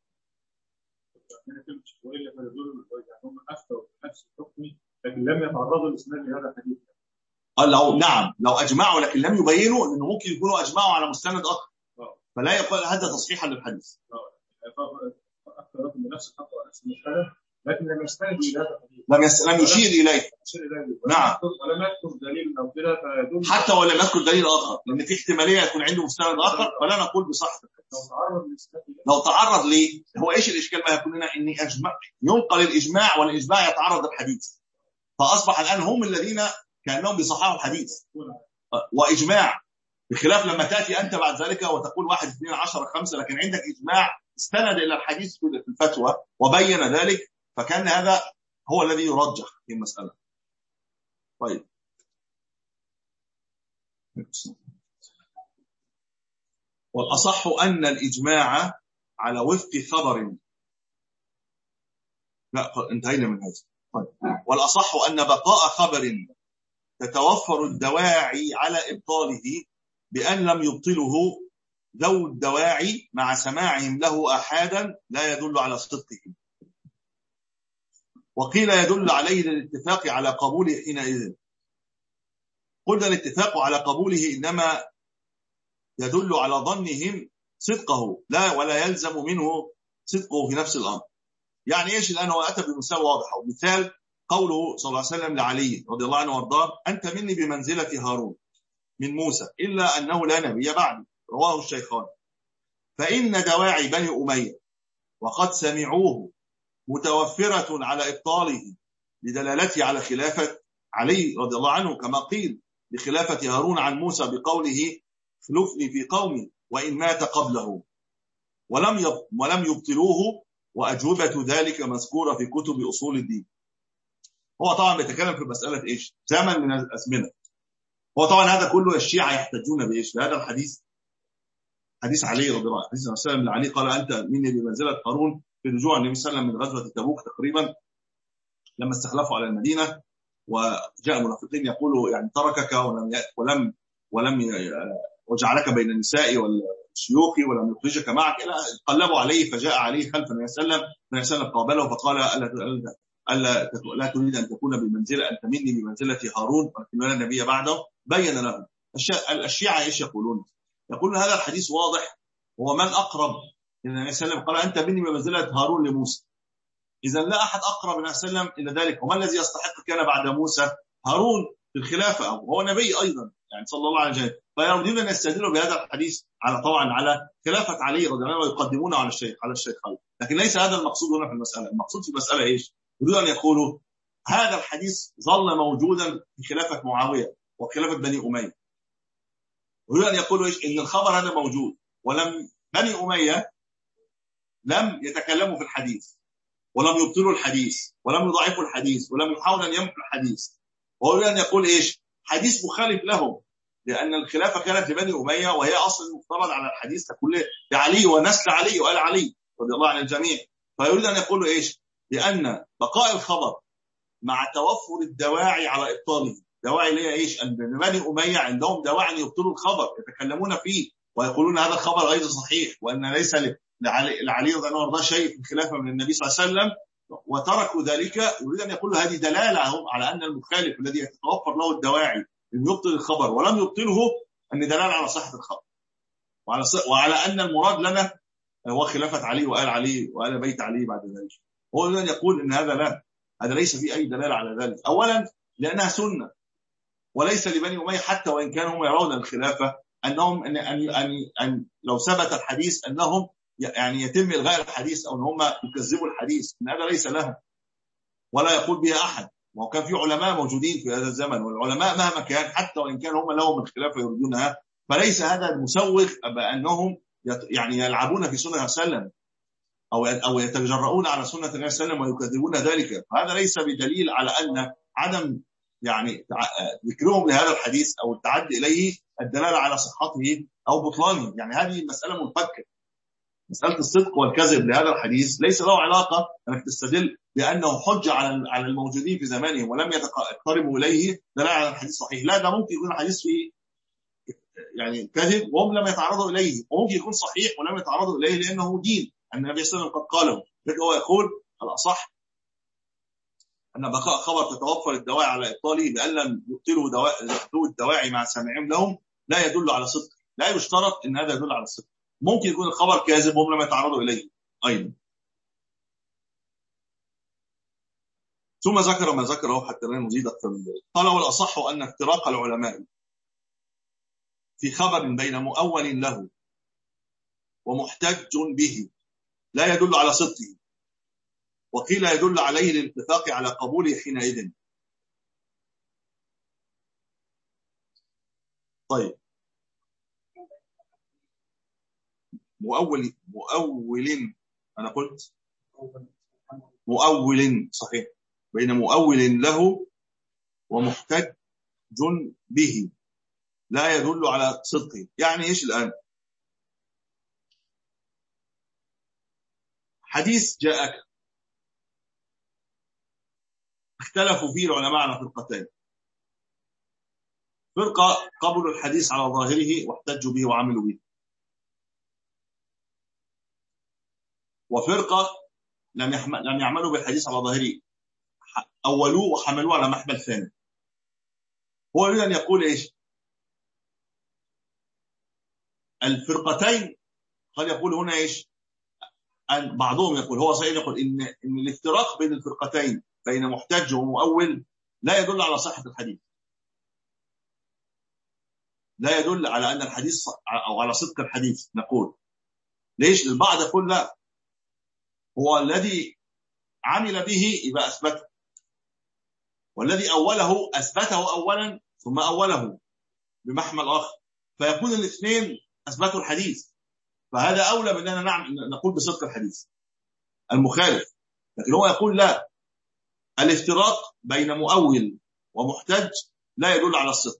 هم افتوا بنفس الحكم لكن لم يتعرضوا لاسناد هذا الحديث. قال لو نعم لو اجمعوا لكن لم يبينوا انه ممكن يكونوا اجمعوا على مستند اخر، فلا يقال هذا تصحيحا للحديث. افتوا بنفس الحكم ونفس المساله لكن لم يستندوا الى هذا الحديث، لم يس... لم يشير اليه. نعم، ولم يذكر دليل او كده فيدل حتى ولم يذكر دليل اخر، لان في احتماليه يكون عنده مستند اخر، فلا نقول بصحه لو تعرض لو تعرض ليه. هو ايش الاشكال ما يكون لنا؟ اني اجمع ينقل الاجماع والاجماع يتعرض للحديث، فاصبح الان هم الذين كانهم بيصححوا الحديث واجماع، بخلاف لما تاتي انت بعد ذلك وتقول واحد اثنين عشرة خمسة، لكن عندك اجماع استند الى الحديث في الفتوى وبين ذلك، فكان هذا هو الذي يرجح في المساله. طيب والأصح أن الإجماع على وفق خبر. لا انتهينا من هذا. طيب. والأصح أن بقاء خبر تتوفر الدواعي على إبطاله بأن لم يبطله ذو الدواعي مع سماعهم له أحادا لا يدل على صدقه. وقيل يدل عليه الاتفاق على قبوله حينئذ. قلنا الاتفاق على قبوله إنما يدل على ظنهم صدقه لا ولا يلزم منه صدقه في نفس الأمر. يعني إيش الآن؟ هو أتى بمثال واضح، ومثال قوله صلى الله عليه وسلم لعلي رضي الله عنه وارضاه: أنت مني بمنزلة هارون من موسى إلا أنه لا نبي بعد. رواه الشيخان. فإن دواعي بني أمية وقد سمعوه متوفرة على إبطاله لدلالته على خلافة علي رضي الله عنه، كما قيل لخلافة هارون عن موسى بقوله: خلفني في قومي وإن مات قبله. ولم ولم يبطلوه، وأجوبة ذلك مذكورة في كتب أصول الدين. هو طبعا بيتكلم في مسألة إيش؟ زمن من الأزمنة. هو طبعا هذا كله الشيعة يحتجون بإيش؟ بهذا الحديث، حديث علي رضي الله عنه، حديث الرسول لعلي قال: أنت مني بمنزلة هارون، في رجوع النبي صلى الله عليه وسلم من غزوة تبوك تقريبا لما استخلفوا على المدينة، وجاء منافقين يقولوا يعني تركك ولم ولم ولم وجعلك بين النساء والشيوخ ولم يخرجك معك. قلبوا عليه، فجاء عليه خلف النبي صلى الله عليه وسلم، النبي صلى الله عليه وسلم قابله فقال: ألا ألا لا تريد أن تكون بمنزلة أنت مني بمنزلة هارون ولكن لا نبي بعده. بين لهم الشيعة إيش يقولون؟ يقولون هذا الحديث واضح، هو من أقرب النبي صلى الله عليه وسلم قال: أنت مني بمنزلة هارون لموسى. إذا لا أحد أقرب النبي صلى الله عليه وسلم إلى ذلك. وما الذي يستحق كان بعد موسى؟ هارون في الخلافة، أو هو نبي أيضا يعني صلى الله عليه وسلم. فيريدون أن يستدلوا بهذا الحديث على طبعا على خلافة علي رضي الله عنه ويقدمونه على الشيخ على الشيخ علي. لكن ليس هذا المقصود هنا في المسألة. المقصود في المسألة إيش؟ يريدون أن يقولوا هذا الحديث ظل موجودا في خلافة معاوية وخلافة بني أمية. يريدون أن يقولوا إيش؟ إن الخبر هذا موجود، ولم بني أمية لم يتكلموا في الحديث ولم يبطلوا الحديث ولم يضعفوا الحديث ولم يحاولوا أن يمحوا الحديث. ويريد أن يقول إيش؟ حديث مخالف لهم، لأن الخلافة كانت لبني أمية وهي أصل مفترض على الحديث تقول لعلي ونسل علي وآل علي رضي الله عن الجميع. فيريد أن يقول إيش؟ لأن بقاء الخبر مع توفر الدواعي على إبطاله. دواعي ليه إيش؟ أن بني أمية عندهم دواعي يبطلوا الخبر يتكلمون فيه ويقولون هذا الخبر غير صحيح، وأن ليس لعلي رضي الله عنه شيء في الخلافة من النبي صلى الله عليه وسلم، وتركوا ذلك. يريد أن يقول هذه دلالة على أن المخالف الذي يتوفر له الدواعي أن يبطل الخبر ولم يبطله أن دلالة على صحة الخبر، وعلى, وعلى أن المراد لنا هو خلافة علي وآل علي وآل بيت علي بعد ذلك. هو يريد أن يقول أن هذا لا، هذا ليس فيه أي دلالة على ذلك. أولا لأنها سنة، وليس لبني أمية حتى وإن كانوا يرون الخلافة أنهم أن, أن, أن, أن لو ثبت الحديث أنهم يعني يتم إلغاء الحديث أو أن هم يكذبوا الحديث، إن هذا ليس لهم ولا يقول بها أحد. وكان في علماء موجودين في هذا الزمن، والعلماء مهما كان حتى وإن كان هم لهم الخلافة يريدونها، فليس هذا المسوغ بأنهم يعني يلعبون في سنة وسلم أو أو يتجرؤون على سنة النبي صلى الله عليه وسلم ويكذبون ذلك. فهذا ليس بدليل على أن عدم يعني ذكرهم لهذا الحديث أو التعدي إليه الدلالة على صحته أو بطلانه. يعني هذه مسألة منفكة. مسألة الصدق والكذب لهذا الحديث ليس له علاقة أنك تستدل بأنه حجة على الموجودين في زمانهم ولم يقتربوا إليه دلالة على الحديث صحيح. لا، ده ممكن يكون الحديث فيه يعني كذب وهم لم يتعرضوا إليه، وممكن يكون صحيح ولم يتعرضوا إليه لأنه دين النبي صلى الله عليه وسلم قد قاله. لكن هو يقول الأصح أن بقاء خبر تتوفر الدواعي على إبطاله بأن لم يبطلوا الدواعي مع سامعهم لهم لا يدل على صدق. لا يشترط أن هذا يدل على الصدق. ممكن يكون الخبر كاذب وهم لم يتعرضوا إليه أيضا. ثم ذكر ما ذكره حتى لا نزيد أكثر من ذلك. قال والأصح أن افتراق العلماء في خبر بين مؤول له ومحتج به لا يدل على صدقه، وقيل يدل عليه للاتفاق على قبوله حينئذ. طيب، مؤول مؤول أنا قلت مؤول صحيح، بين مؤول له ومحتج به لا يدل على صدقه. يعني إيش الآن؟ حديث جاءك اختلفوا فيه العلماء على فرقتين. فرقة قبلوا الحديث على ظاهره واحتجوا به وعملوا به، وفرقة لم لم يعملوا بالحديث على ظاهره، أولوه وحملوه على محمل ثاني. هو يريد أن يقول إيش؟ الفرقتين قد يقول هنا إيش؟ أن بعضهم يقول، هو سيد يقول إن إن الافتراق بين الفرقتين بين محتج ومؤول لا يدل على صحة الحديث، لا يدل على أن الحديث أو على صدق الحديث. نقول ليش؟ البعض يقول لا، هو الذي عمل به يبقى أثبته، والذي أوله أثبته أولا ثم أوله بمحمل آخر، فيكون الاثنين أثبتوا الحديث، فهذا أولى من أننا نعم نقول بصدق الحديث المخالف. لكن هو يقول لا، الافتراق بين مؤول ومحتج لا يدل على الصدق،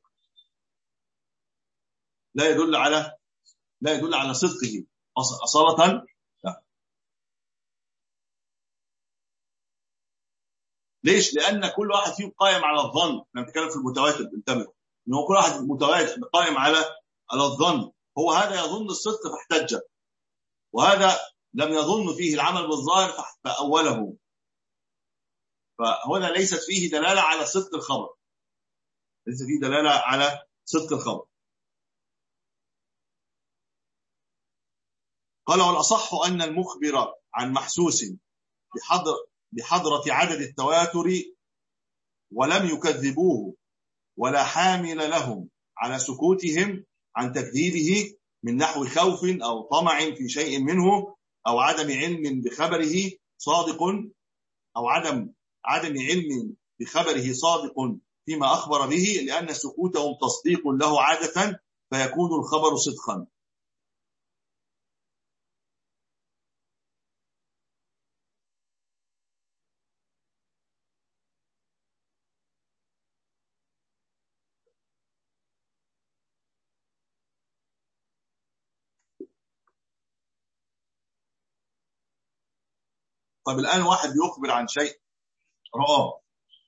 لا يدل على لا يدل على صدقه أصالة. لا. ليش؟ لأن كل واحد فيهم قائم على الظن. احنا بنتكلم في المتواتر، انتبهوا ان هو كل واحد متواتر قائم على على الظن، هو هذا يظن الصدق فاحتج، وهذا لم يظن فيه العمل بالظاهر فأوله، فهنا ليست فيه دلالة على صدق الخبر، ليس فيه دلالة على صدق الخبر. قال والأصح أن المخبر عن محسوس بحضر بحضرة عدد التواتر ولم يكذبوه ولا حامل لهم على سكوتهم عن تكذيبه من نحو خوف أو طمع في شيء منه أو عدم علم بخبره صادق أو عدم عدم علم بخبره صادق فيما أخبر به، لأن سكوتهم تصديق له عادة فيكون الخبر صدقا. طب الآن واحد يخبر عن شيء رآه،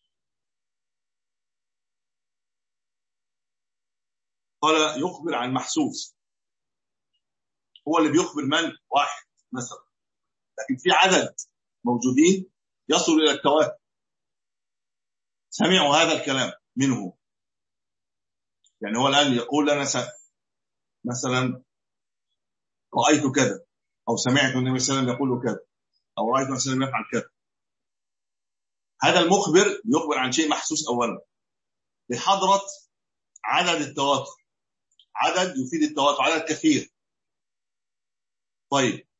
قال يخبر عن محسوس، هو اللي بيخبر من؟ واحد مثلا، لكن في عدد موجودين يصل إلى التواتر سمعوا هذا الكلام منه. يعني هو الآن يقول لنا مثلا رأيت كذا، أو سمعت النبي صلى الله عليه وسلم يقول كذا، أو رأيت النبي صلى الله عليه وسلم يفعل كذا. هذا المخبر يخبر عن شيء محسوس أولا بحضرة عدد التواتر، عدد يفيد التواتر، عدد كثير. طيب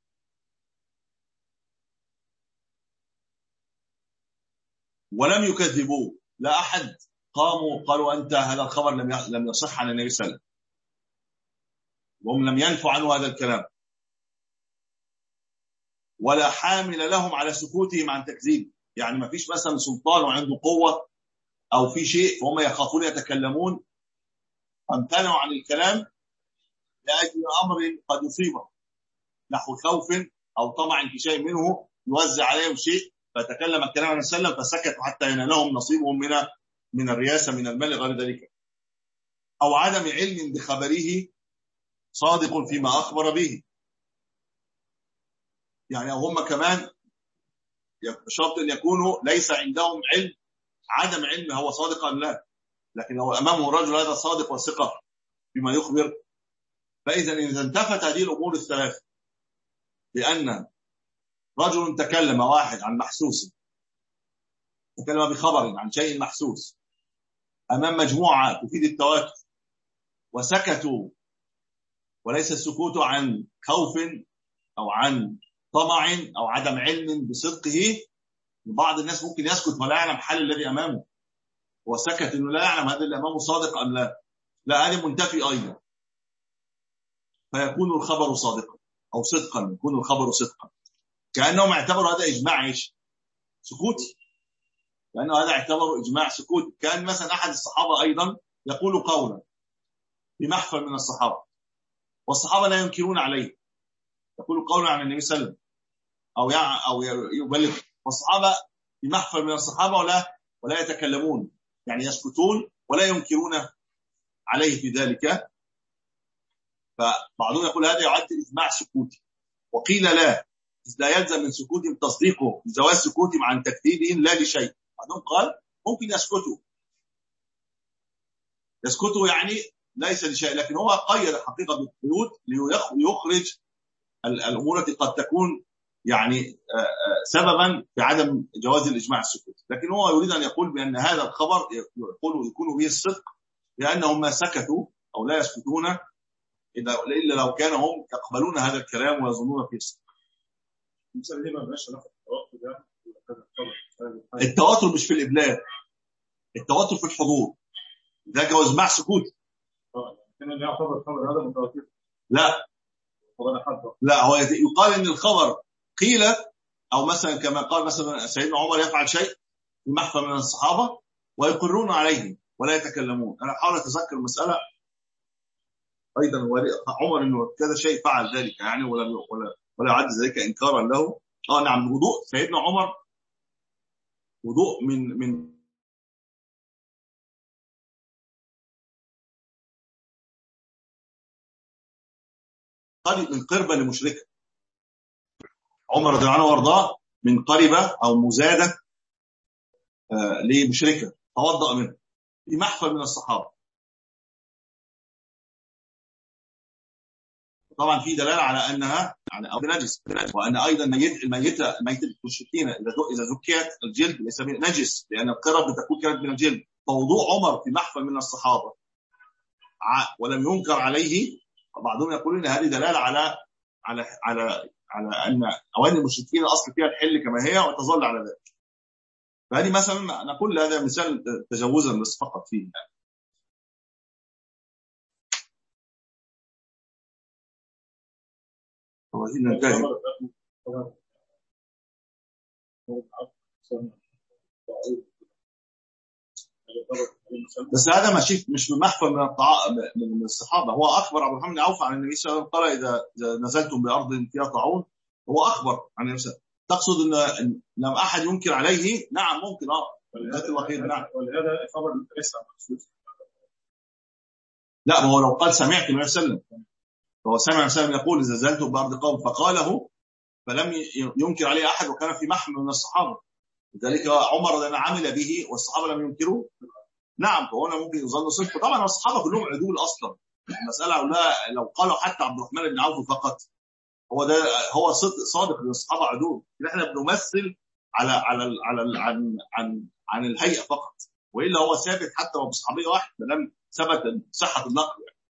ولم يكذبوه، لا أحد قاموا قالوا أنت هذا الخبر لم لم يصح عن النبي صلى الله عليه وسلم، وهم لم ينفوا عنه هذا الكلام، ولا حامل لهم على سكوتهم عن تكذيب. يعني ما فيش مثلا سلطان وعنده قوة أو في شيء فهم يخافون يتكلمون، امتنعوا عن الكلام لأجل أمر قد يصيبه، نحو خوف أو طمع في شيء منه يوزع عليهم شيء، فتكلم الكلام عن السلام فسكتوا حتى ينالهم نصيبهم من من الرياسة من المال غير ذلك، أو عدم علم بخبره صادق فيما أخبر به. يعني هم كمان بشرط أن يكونوا ليس عندهم علم، عدم علم هو صادق أم لا، لكن لو أمامه رجل هذا صادق وثقة بما يخبر، فإذا إذا انتفت هذه الأمور الثلاثة بأن رجل تكلم واحد عن محسوس، تكلم بخبر عن شيء محسوس أمام مجموعة تفيد التواتر وسكتوا، وليس السكوت عن خوف أو عن طمع أو عدم علم بصدقه. بعض الناس ممكن يسكت ولا يعلم حال الذي أمامه، وسكت إنه لا يعلم هذا اللي أمامه صادق أم لا، لا هذا منتفي أيضا، فيكون الخبر صادقا أو صدقا، يكون الخبر صدقا، كأنهم اعتبروا هذا إجماع إيش؟ سكوتي، لأنه هذا اعتبروا إجماع سكوتي. كان مثلا أحد الصحابة أيضا يقول قولا في محفل من الصحابة والصحابة لا ينكرون عليه، يقول قولا عن النبي صلى الله عليه وسلم أو يعني أو يبلغ. والصحابة في محفل من الصحابة ولا ولا يتكلمون، يعني يسكتون ولا ينكرون عليه في ذلك. فبعضهم يقول هذا يعد إجماع سكوتي، وقيل لا، لا يلزم من سكوتهم تصديقه بجواز سكوتهم عن تكذيبهم لا لشيء. بعضهم قال ممكن يسكتوا يسكتوا يعني ليس لشيء، لكن هو قيد حقيقة بالقيود ليخرج الأمور التي قد تكون يعني سببا في عدم جواز الإجماع السكوتي. لكن هو يريد أن يقول بأن هذا الخبر يقول يكون به الصدق، لأنهم ما سكتوا أو لا يسكتون إلا لو كانوا هم يقبلون هذا الكلام ويظنون فيه الصدق. التواتر مش في الإبلاغ، التواتر في الحضور، ده جواز مع سكوت. لا لا، هو يقال ان الخبر قيل، او مثلا كما قال مثلا سيدنا عمر يفعل شيء في محفل من الصحابه ويقرون عليه ولا يتكلمون. انا احاول اتذكر المساله ايضا، عمر انه كذا شيء فعل ذلك يعني ولا ولا ولا يعد ذلك انكارا له. اه نعم، وضوء سيدنا عمر وضوء من من قريب من قربة لمشركة. عمر رضي الله عنه وارضاه من قربة أو مزادة آه لمشركة، توضأ منه في محفل من الصحابة. طبعا في دلالة على أنها يعني أو نجس، وأن أيضا الميت الميتة الميتة المشركين إذا إذا زكيت الجلد ليس نجس، لأن القرب بتكون كانت من الجلد. فوضوء عمر في محفل من الصحابة ولم ينكر عليه، بعضهم يقولون ان هذه دلاله على على على على ان اواني المشركين الاصل فيها الحل كما هي وتظل على ذلك. فهذه مثلا نقول هذا مثال تجاوزا بس فقط فيه يعني. بس هذا ماشي مش بمحفل من الطعام من الصحابه. هو اخبر ابو الرحمن بن عوف عن النبي صلى الله عليه وسلم قال اذا نزلتم بارض فيها طاعون، هو اخبر عن النبي. تقصد ان لم احد ينكر عليه؟ نعم ممكن. اه نعم. ولهذا خبر ليس مخصوص. لا، ما هو لو قال سمعت النبي صلى الله عليه وسلم، فهو سمع النبي صلى الله عليه وسلم يقول اذا نزلتم بارض قوم فقاله، فلم ينكر عليه احد وكان في محمل من الصحابه، لذلك عمر لما عمل به والصحابه لم ينكروه. نعم، فهنا ممكن يظن صدق. طبعا الصحابه كلهم عدول اصلا، المساله لا لو قالوا حتى عبد الرحمن بن عوف فقط هو ده هو صدق صادق ان الصحابه عدول، احنا بنمثل على على على عن عن عن الهيئه فقط، والا هو ثابت حتى لو بصحابيه واحد لم ثبت صحه النقل يعني.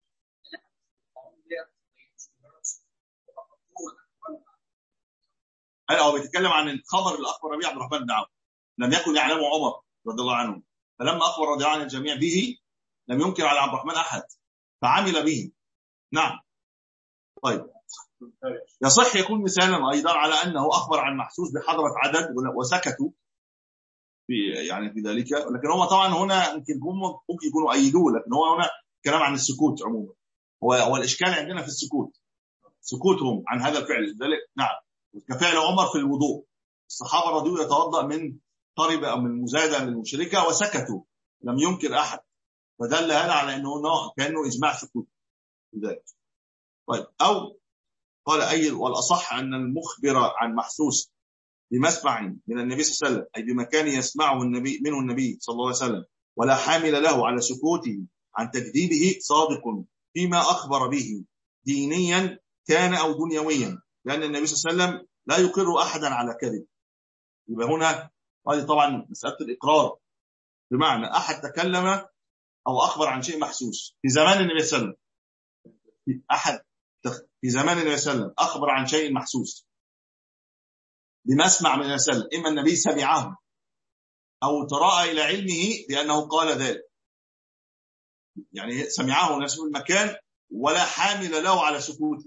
انا هو بيتكلم عن الخبر اللي اخبر به عبد الرحمن بن عوف، لم يكن يعلمه عمر رضي الله عنه، فلما اخبر رضي الله عنه الجميع به لم ينكر على عبد الرحمن احد فعمل به. نعم. طيب، يصح يكون مثالا ايضا على انه اخبر عن محسوس بحضره عدد وسكتوا في يعني في ذلك، لكن هم طبعا هنا ممكن ممكن يكونوا ايدوه، لكن هو هنا كلام عن السكوت عموما. هو هو الاشكال عندنا في السكوت، سكوتهم عن هذا الفعل. ذلك نعم، كفعل عمر في الوضوء، الصحابه رضوا يتوضا من قربة او من مزاده للمشركه وسكتوا لم ينكر احد، فدل هذا على انه نوع كانه اجماع سكوت ذلك. طيب، او قال اي والاصح ان المخبر عن محسوس بمسمع من النبي صلى الله عليه وسلم، اي بمكان يسمعه النبي منه النبي صلى الله عليه وسلم ولا حامل له على سكوته عن تكذيبه، صادق فيما اخبر به دينيا كان او دنيويا، لان النبي صلى الله عليه وسلم لا يقر احدا على كذب. يبقى هنا هذه طبعا مساله الاقرار، بمعنى احد تكلم او اخبر عن شيء محسوس في زمان النبي صلى الله عليه وسلم، احد في زمان النبي صلى الله عليه وسلم اخبر عن شيء محسوس بما اسمع من النبي صلى الله عليه وسلم، اما النبي سمعه او تراءى الى علمه بانه قال ذلك، يعني سمعه نفس المكان ولا حامل له على سكوته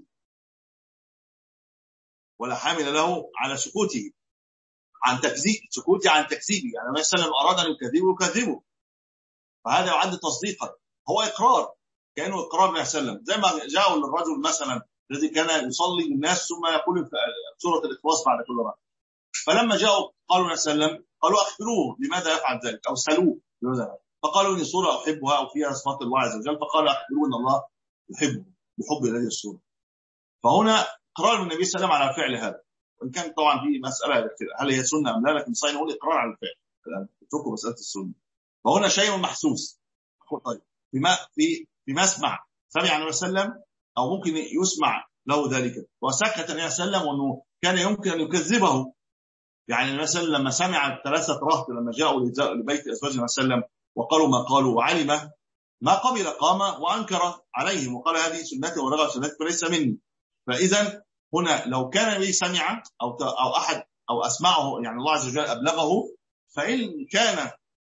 ولا حامل له على سكوته عن تكذيب سكوتي عن تكذيبه، يعني النبي صلى الله عليه وسلم اراد ان يكذبه يكذبه، فهذا يعد تصديقا. هو اقرار، كانه اقرار النبي صلى الله عليه وسلم، زي ما جاءوا للرجل مثلا الذي كان يصلي للناس ثم يقول سورة الإخلاص بعد كل ركعة. فلما جاءوا قالوا النبي صلى الله عليه وسلم قالوا أخبروه لماذا يفعل ذلك أو سألوه لماذا، فقالوا إن سورة أحبها وفيها صفات الله عز وجل، فقال أخبروا أن الله يحبه بحب هذه السورة. فهنا إقرار النبي صلى الله عليه وسلم على فعل هذا، وإن كان طبعا في مسألة هل هي سنة أم لا، لكن صحيح نقول إقرار على الفعل الآن تتركوا مسألة السنة. فهنا شيء محسوس. طيب فيما في في مسمع سمع النبي صلى الله عليه وسلم أو ممكن يسمع له ذلك وسكت النبي صلى الله عليه وسلم، وأنه كان يمكن أن يكذبه. يعني مثلا لما سمع الثلاثة رهط لما جاءوا لبيت أزواج النبي صلى الله عليه وسلم وقالوا ما قالوا وعلم ما قبل قام وأنكر عليهم وقال هذه سنتي ورغب سنتي فليس مني. فإذا هنا لو كان النبي سمع أو أو أحد أو أسمعه يعني الله عز وجل أبلغه، فإن كان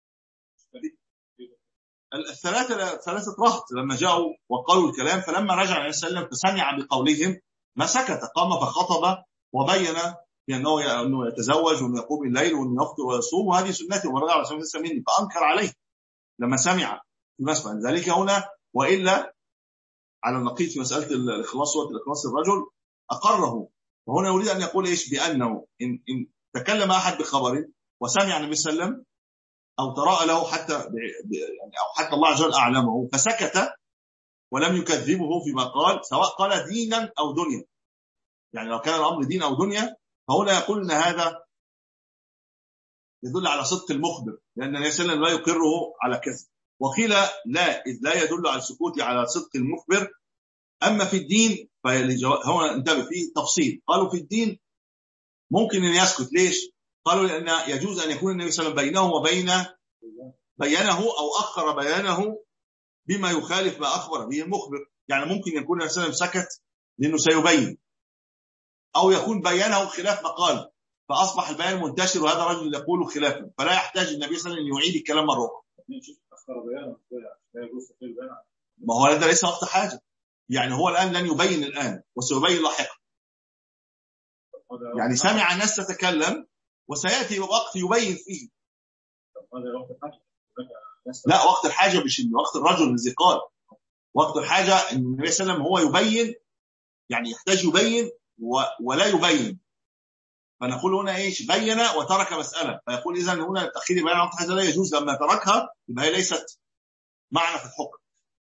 الثلاثة ثلاثة رهط لما جاءوا وقالوا الكلام فلما رجع النبي صلى الله عليه وسلم فسمع بقولهم ما سكت، قام فخطب وبين بأنه أنه يتزوج وأنه يقوم الليل وأنه يفطر ويصوم وهذه سنته ورجع على سنة مني، فأنكر عليه لما سمع في مسمع ذلك هنا. وإلا على النقيض في مسألة الإخلاص والإخلاص الرجل أقره. وهنا يريد أن يقول إيش؟ بأنه إن, إن تكلم أحد بخبر وسمع النبي صلى الله عليه وسلم أو تراءى له حتى يعني أو حتى الله عز وجل أعلمه فسكت ولم يكذبه فيما قال سواء قال دينا أو دنيا، يعني لو كان الأمر دين أو دنيا فهنا يقول أن هذا يدل على صدق المخبر، لأن النبي صلى الله عليه وسلم لا يقره على كذب. وقيل لا، إذ لا يدل على السكوت على صدق المخبر. أما في الدين فهو انتبه فيه تفصيل، قالوا في الدين ممكن أن يسكت. ليش؟ قالوا لأن يجوز أن يكون النبي صلى الله عليه وسلم بينه وبين بيانه أو أخر بيانه بما يخالف ما أخبر به المخبر. يعني ممكن يكون النبي صلى الله عليه وسلم سكت لأنه سيبين، أو يكون بيانه خلاف ما قال فأصبح البيان منتشر وهذا رجل يقول خلافا، فلا يحتاج النبي صلى الله عليه وسلم أن يعيد الكلام مرة أخرى. ما هو هذا ليس وقت حاجة، يعني هو الآن لن يبين الآن وسيبين لاحقا. يعني سمع الناس تتكلم وسيأتي وقت يبين فيه. لا، وقت الحاجة مش وقت الرجل الذي قال، وقت الحاجة أن النبي صلى الله عليه وسلم هو يبين، يعني يحتاج يبين ولا يبين. فنقول هنا ايش؟ بين وترك مسألة، فيقول إذا هنا تأخير بيان وقت الحاجة لا يجوز، لما تركها يبقى هي ليست معنى في الحكم.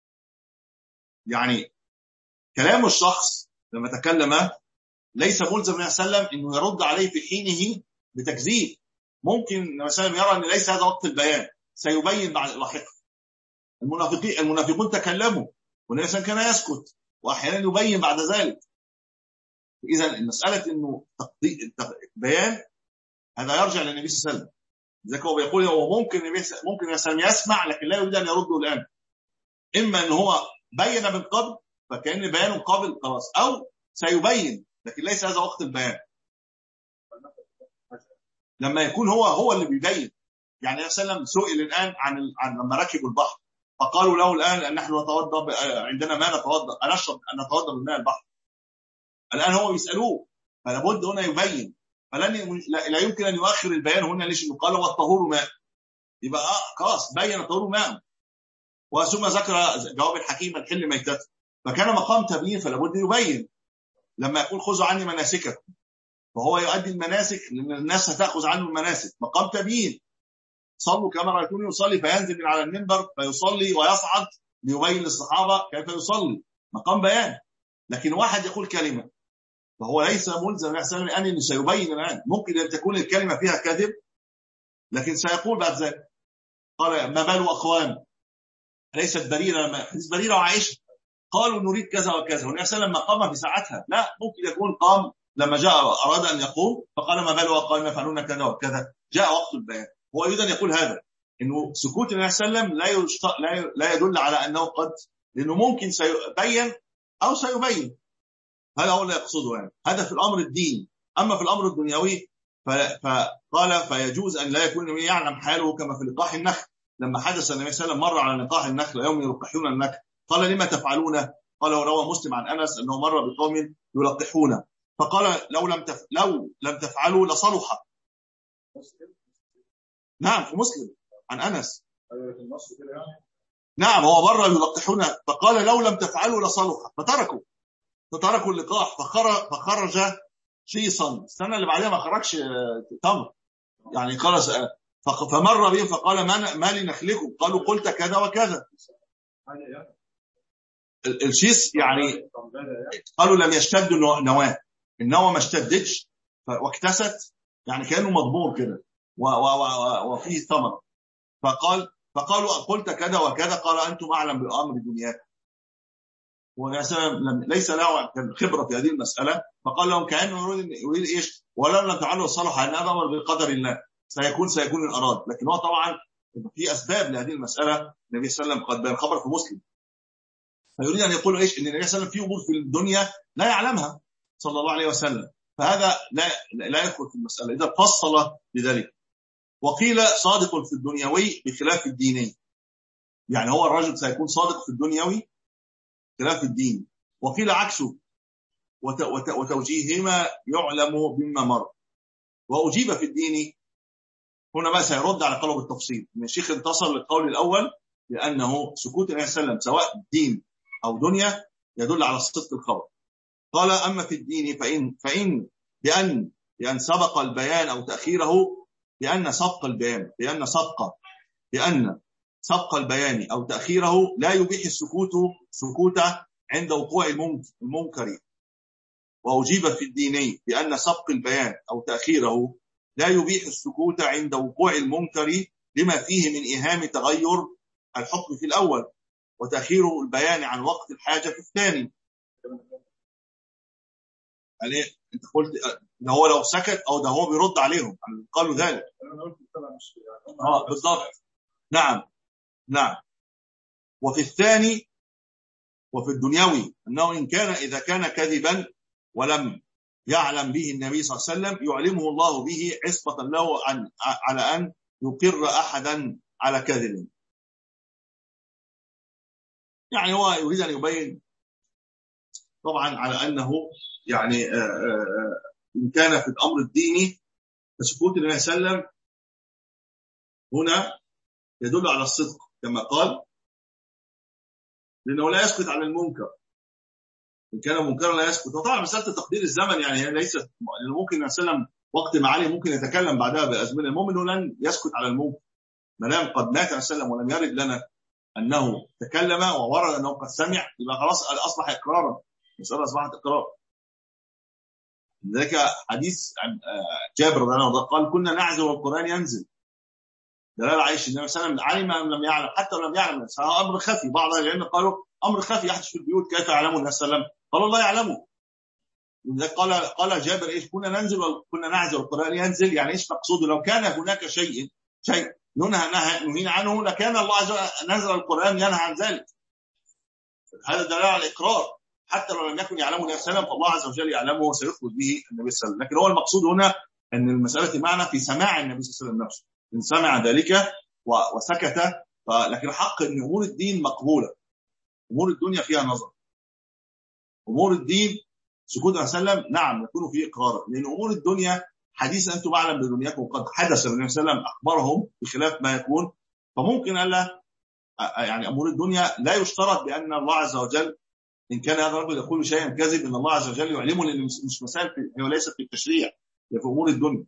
يعني كلام الشخص لما تكلم ليس ملزم النبي صلى الله عليه وسلم انه يرد عليه في حينه بتكذيب. ممكن النبي صلى الله عليه وسلم يرى ان ليس هذا وقت البيان، سيبين بعد لاحقا. المنافقين المنافقون تكلموا والنبي صلى الله عليه وسلم كان يسكت واحيانا يبين بعد ذلك. اذا المساله انه بيان هذا يرجع للنبي صلى الله عليه وسلم. ذلك هو بيقول هو ممكن النبي ممكن النبي صلى الله عليه وسلم يسمع لكن لا يريد ان يرده الان. اما ان هو بين من قبل فكأن بيانه قابل خلاص، او سيبين لكن ليس هذا وقت البيان. لما يكون هو هو اللي بيبين، يعني النبي صلى الله عليه وسلم سئل الان عن عن لما ركبوا البحر فقالوا له الان ان نحن نتوضا عندنا ما نتوضا نشرب ان نتوضا من ماء البحر. الان هو يسالوه فلا بد هنا يبين، فلن لا يمكن ان يؤخر البيان هنا. ليش؟ انه قال والطهور ماء، يبقى اه خلاص بين الطهور ماء. وثم ذكر جواب الحكيم الحل ميتته، فكان مقام تبيين فلا بد يبين. لما يقول خذوا عني مناسككم فهو يؤدي المناسك لان الناس هتاخذ عنه المناسك، مقام تبيين. صلوا كما رايتوني يصلي، فينزل من على المنبر فيصلي ويصعد ليبين للصحابه كيف يصلي، مقام بيان. لكن واحد يقول كلمه فهو ليس ملزم يحسن ان انه سيبين الان. ممكن ان تكون الكلمه فيها كذب لكن سيقول بعد ذلك قال ما بال اقوام ليست بريره، لما حديث بريره وعائشه قالوا نريد كذا وكذا والنبي صلى الله عليه وسلم ما قام في ساعتها، لا، ممكن يكون قام لما جاء اراد ان يقوم فقال ما بال اقوام يفعلون كذا وكذا، جاء وقت البيان. هو يريد ان يقول هذا انه سكوت النبي صلى الله عليه وسلم لا يشتق لا يدل على انه قد، لانه ممكن سيبين او سيبين. هذا هو اللي يقصده. يعني هذا في الامر الديني. اما في الامر الدنيوي فقال فيجوز ان لا يكون النبي يعلم حاله كما في لقاح النخل. لما حدث النبي صلى الله عليه وسلم مر على لقاح النخل يوم يلقحون النخل قال لما تفعلون؟ قال وروى مسلم عن انس انه مر بقوم يلقحون فقال لو لم تف... لو لم تفعلوا لصلح. نعم في مسلم عن انس. نعم هو مر يلقحون فقال لو لم تفعلوا لصلح فتركوا. فتركوا اللقاح فخرج, فخرج شيصا. السنة اللي بعدها ما خرجش تمر يعني قال فمر بهم فقال ما لي نخلكم؟ قالوا قلت كذا وكذا. الشيص يعني قالوا لم يشتد نواه، النواه ما اشتدتش واكتست يعني كأنه مضمور كده وفيه ثمر. فقال فقالوا قلت كذا وكذا قال أنتم أعلم بأمر دنياكم. ليس له خبرة في هذه المسألة. فقال لهم كأنه يريد, يريد إيش ولن نتعلم الصالح أن هذا أمر بقدر الله سيكون سيكون الأراد. لكن هو طبعا في أسباب لهذه المسألة. النبي صلى الله عليه وسلم قد بين خبر في مسلم فيريد أن يقول إيش إن النبي صلى الله عليه وسلم في أمور في الدنيا لا يعلمها صلى الله عليه وسلم، فهذا لا لا يدخل في المسألة إذا فصل بذلك. وقيل صادق في الدنيوي بخلاف الديني، يعني هو الرجل سيكون صادق في الدنيوي خلاف الدين. وقيل عكسه وتوجيههما يعلم مما مر. وأجيب في الدين هنا بقى سيرد على قوله بالتفصيل ان الشيخ انتصر للقول الأول لأنه سكوت النبي صلى الله عليه وسلم سواء دين أو دنيا يدل على صدق الخبر. قال أما في الدين فإن فإن بأن بأن سبق البيان أو تأخيره بأن سبق البيان بأن سبق بأن سبق البيان أو تأخيره لا يبيح السكوت سكوته عند وقوع المنكر. وأجيب في الديني بأن سبق البيان أو تأخيره لا يبيح السكوت عند وقوع المنكر لما فيه من إيهام تغير الحكم في الأول وتأخير البيان عن وقت الحاجة في الثاني. يعني أنت قلت ده هو لو سكت أو ده هو بيرد عليهم قالوا ذلك. آه بالضبط. نعم نعم. وفي الثاني وفي الدنيوي أنه إن كان إذا كان كذبا ولم يعلم به النبي صلى الله عليه وسلم يعلمه الله به عصمة له عن على أن يقر أحدا على كذب. يعني هو يريد أن يبين طبعا على أنه يعني إن كان في الأمر الديني فسكوت النبي صلى الله عليه وسلم هنا يدل على الصدق كما قال لأنه لا يسكت على المنكر. إن كان منكرا لا يسكت. وطبعا مسألة تقدير الزمن يعني ليست ممكن النبي صلى الله عليه وسلم وقت معالي ممكن يتكلم بعدها بأزمنة. المؤمن لن يسكت على المنكر ما دام قد مات النبي صلى الله عليه وسلم ولم يرد لنا أنه تكلم وورد أنه قد سمع يبقى خلاص أصبح إقرارا. مسألة أصبحت إقرار. لذلك حديث جابر رضي الله عنه قال كنا نعزل والقرآن ينزل. دلالة عايش النبي صلى الله عليه وسلم علم أم لم يعلم حتى لم يعلم أمر خفي. بعض العلماء قالوا أمر خفي يحدث في البيوت كيف يعلمه النبي صلى الله عليه وسلم؟ قال الله يعلمه. قال قال جابر إيش كنا ننزل وكنا نعزل والقرآن ينزل. يعني إيش مقصوده؟ لو كان هناك شيء شيء ننهى نهينا عنه لكان الله عز وجل نزل القرآن ينهى عن ذلك. هذا دلالة على الإقرار حتى لو لم يكن يعلمه النبي صلى الله عليه وسلم فالله عز وجل يعلمه وسيخبر به النبي صلى الله عليه وسلم. لكن هو المقصود هنا أن المسألة معنا في سماع النبي صلى الله عليه وسلم نفسه إن سمع ذلك وسكت. لكن الحق أن أمور الدين مقبولة. أمور الدنيا فيها نظر. أمور الدين سكوت النبي صلى الله عليه وسلم نعم يكون فيه إقرار لأن أمور الدنيا حديث أنتم أعلم بدنياكم وقد حدث النبي صلى الله عليه وسلم أخبرهم بخلاف ما يكون. فممكن ألا يعني أمور الدنيا لا يشترط بأن الله عز وجل إن كان هذا الرجل يقول شيئا كذب إن الله عز وجل يعلمه لأن مش مسائل هي ليست في التشريع هي في أمور الدنيا.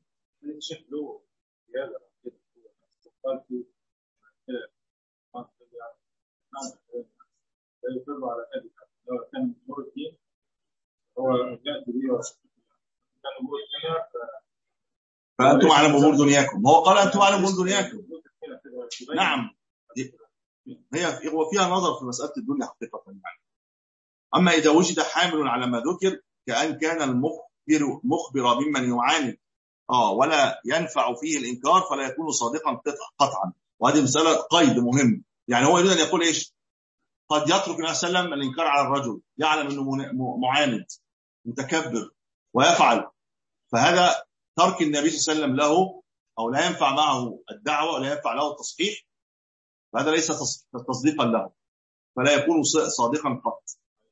كان أمور الدين هو جاء به كان أمور الدنيا فأنتم أعلم أمور دنياكم. هو قال أنتم أعلم أمور دنياكم. نعم هي هو فيها نظر في مسألة الدنيا حقيقة يعني. أما إذا وجد حامل على ما ذكر كأن كان المخبر مخبر ممن يعاند آه ولا ينفع فيه الإنكار فلا يكون صادقا قطعا. وهذه مسألة قيد مهم. يعني هو يريد أن يقول إيش قد يترك النبي صلى الله عليه وسلم الإنكار على الرجل يعلم أنه معاند متكبر ويفعل فهذا ترك النبي صلى الله عليه وسلم له أو لا ينفع معه الدعوة ولا ينفع له التصحيح فهذا ليس تصديقا له فلا يكون صادقا قط.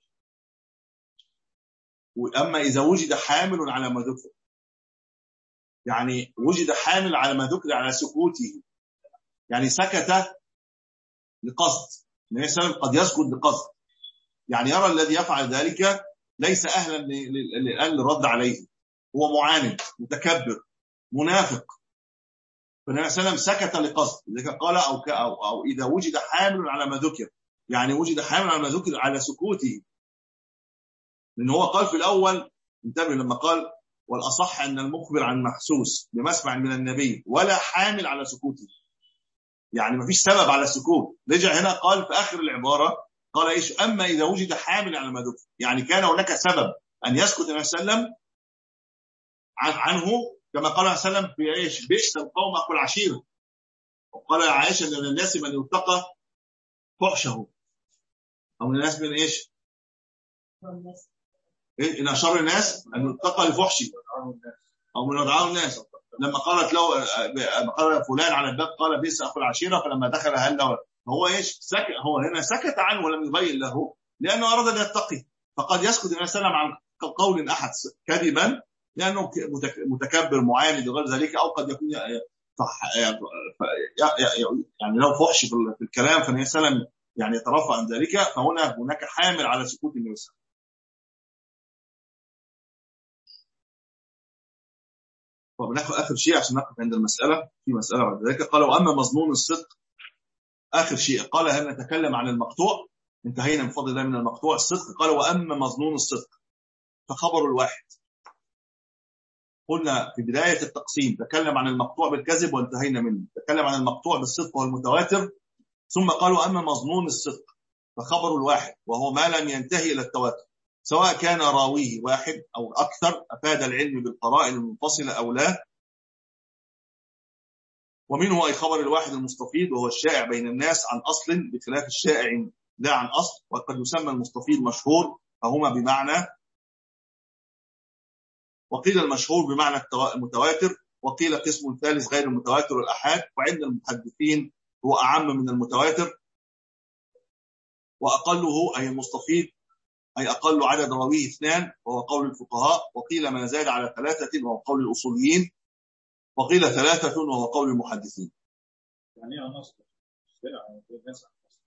وأما إذا وجد حامل على ما ذكر يعني وجد حامل على ما ذكر على سكوته يعني سكت لقصد النبي صلى الله عليه وسلم قد يسكت لقصد يعني يرى الذي يفعل ذلك ليس أهلا للرد عليه، هو معاند متكبر منافق. فالنبي صلى الله عليه وسلم سكت لقصد، إذا قال أو, أو, أو إذا وجد حامل على ما ذكر، يعني وجد حامل على ما ذكر على سكوته، لأن هو قال في الأول، انتبه لما قال والأصح أن المخبر عن محسوس بمسمع من النبي ولا حامل على سكوته، يعني ما فيش سبب على السكوت. رجع هنا قال في آخر العبارة قال إيش؟ أما إذا وجد حامل على ما ذكر، يعني كان هناك سبب أن يسكت النبي صلى الله عليه وسلم عنه، كما قال صلى الله عليه وسلم في إيش؟ بئس القوم أخو العشيرة. وقال عائشة أن الناس من يتقى فحشه، أو من الناس من إيش؟ إيه؟ إن شر الناس أن يتقى لفحشه أو من يدعاه الناس. لما قالت له قال فلان على الباب قال بئس أخو العشيرة، فلما دخل هل له هو إيش؟ سكت، هو هنا سكت عنه ولم يبين له لأنه أراد أن يتقي. فقد يسكت النبي صلى الله عليه وسلم عن قول أحد كذبا لأنه متكبر معاند وغير ذلك، أو قد يكون يعني لو فحش في الكلام فالنبي صلى الله عليه وسلم يعني يترفع عن ذلك، فهنا هناك حامل على سكوت النبي صلى الله عليه وسلم. طب ناخد آخر شيء عشان نقف عند المسألة، في مسألة بعد ذلك. قال وأما مظنون الصدق، آخر شيء قال هل نتكلم عن المقطوع، انتهينا من فضل الله من المقطوع الصدق. قال وأما مظنون الصدق فخبر الواحد. قلنا في بداية التقسيم تكلم عن المقطوع بالكذب وانتهينا منه، تكلم عن المقطوع بالصدق والمتواتر، ثم قالوا أما مظنون الصدق فخبر الواحد وهو ما لم ينتهي إلى التواتر، سواء كان راويه واحد أو أكثر، أفاد العلم بالقرائن المنفصلة أو لا. ومنه أي خبر الواحد المستفيض وهو الشائع بين الناس عن أصل بخلاف الشائع لا عن أصل. وقد يسمى المستفيض مشهور، فهما بمعنى، وقيل المشهور بمعنى المتواتر، وقيل قسم ثالث غير المتواتر والأحاد، وعند المحدثين هو أعم من المتواتر، وأقله أي المستفيض أي أقل عدد راويه اثنان وهو قول الفقهاء، وقيل ما زاد على ثلاثة وهو قول الأصوليين، وقيل ثلاثة وهو قول المحدثين. يعني ايه نص الشارع بين الناس عن اصل؟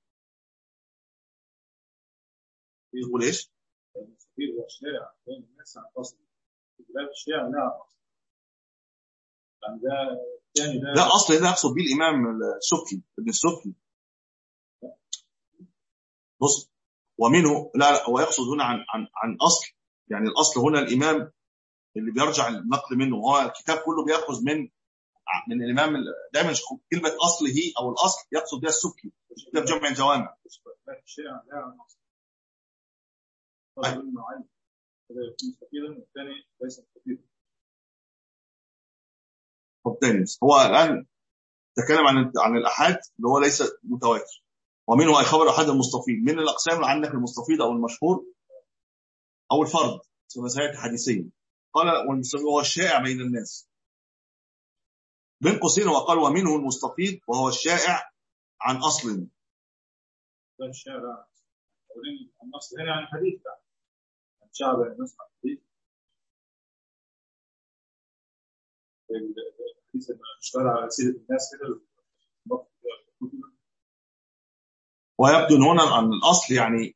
يقول ايش؟ المستفيد هو الشارع بين الناس عن اصل، بلاد الشارع لا عن اصل. يعني ده الثاني ده لا اصل، ده اقصد به الامام السبكي ابن السبكي. بص، ومنه لا لا هو يقصد هنا عن عن عن اصل، يعني الاصل هنا الامام اللي بيرجع النقل منه، هو الكتاب كله بياخذ من من الامام. دايما كلمه اصله او الاصل يقصد بها السبكي، كتاب جمع الجوامع. الشارع لا عن اصل. طبعا النوعين كده يكون مستفيدا والثاني ليس مستفيدا. طب تاني، هو الان تكلم عن عن الاحاد اللي هو ليس متواتر، ومنه اي خبر احد المستفيض من الاقسام اللي عندك المستفيض او المشهور او الفرد ثلاثيات حديثيه. قال والمستفيض هو الشائع بين الناس بين قوسين، وقال ومنه المستفيض وهو الشائع عن اصل. ده الشارع النص هنا عن حديث عن شعب الناس عن حديث الحديث المشتهر على سيرة الناس كده. ويبدو ان هنا عن الاصل يعني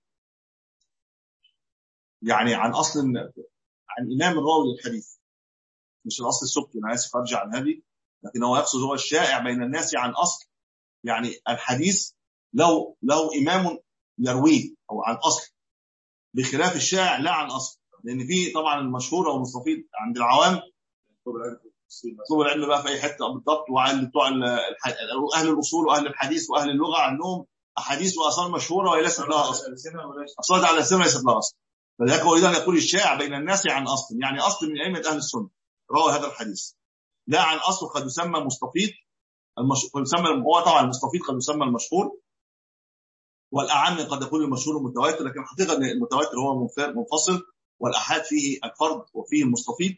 يعني عن اصل عن امام الراوي للحديث، مش الاصل السبكي، انا اسف ارجع عن هذه، لكن هو يقصد هو الشائع بين الناس عن اصل، يعني الحديث لو لو امام يرويه او عن اصل، بخلاف الشائع لا عن اصل. لان في طبعا المشهور او المستفيض عند العوام مطلوب العلم بقى في اي حته بالضبط، وعند بتوع اهل الاصول واهل الحديث واهل اللغه عندهم احاديث واثار مشهوره وليست لها اصل، اصلت على السنه ليست لها اصل. فذلك هو اذا يقول الشائع بين الناس عن اصل، يعني اصل من ائمه اهل السنه روى هذا الحديث، لا عن اصل قد يسمى مستفيض. المشهور يسمى هو طبعا المستفيض قد يسمى المشهور، والاعم قد يكون المشهور المتواتر، لكن الحقيقه ان المتواتر هو منفصل، والاحاد فيه الفرد وفيه المستفيض،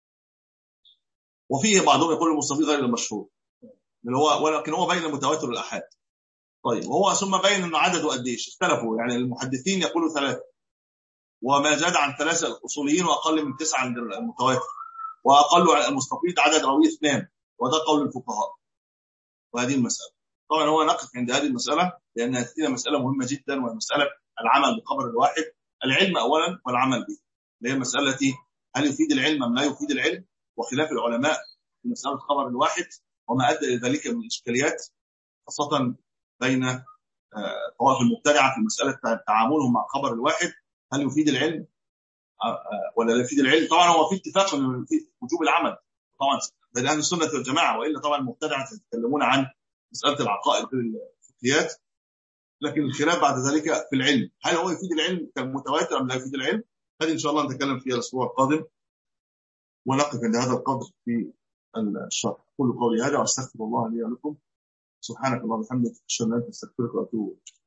وفيه بعضهم يقول المستفيض غير المشهور اللي هو، ولكن هو بين المتواتر والاحاد. طيب وهو ثم بين انه عدده قد ايش، اختلفوا، يعني المحدثين يقولوا ثلاثه، وما زاد عن ثلاثه الاصوليين، واقل من تسعه عند المتواتر، واقل على المستفيض عدد راويه اثنان، وده قول الفقهاء. وهذه المساله طبعا هو نقف عند هذه المساله لانها مساله مهمه جدا، ومساله العمل بخبر الواحد، العلم اولا والعمل به. اللي هي مسألة هل يفيد العلم أم لا يفيد العلم، وخلاف العلماء في مسألة خبر الواحد وما أدى إلى ذلك من الإشكاليات، خاصة بين طوائف المبتدعة في مسألة تعاملهم مع خبر الواحد، هل يفيد العلم ولا لا يفيد العلم. طبعا هو في اتفاق في وجوب العمل طبعا بين أهل السنة والجماعة، وإلا طبعا المبتدعة يتكلمون عن مسألة العقائد الفقهيات، لكن الخلاف بعد ذلك في العلم، هل هو يفيد العلم كالمتواتر أم لا يفيد العلم. هذه إن شاء الله نتكلم فيها الأسبوع القادم، ونقف عند هذا القدر في الشرح. أقول قولي هذا وأستغفر الله لي ولكم. سبحانك اللهم وبحمدك، أشهد أن لا إله إلا أنت، أستغفرك وأتوب إليك.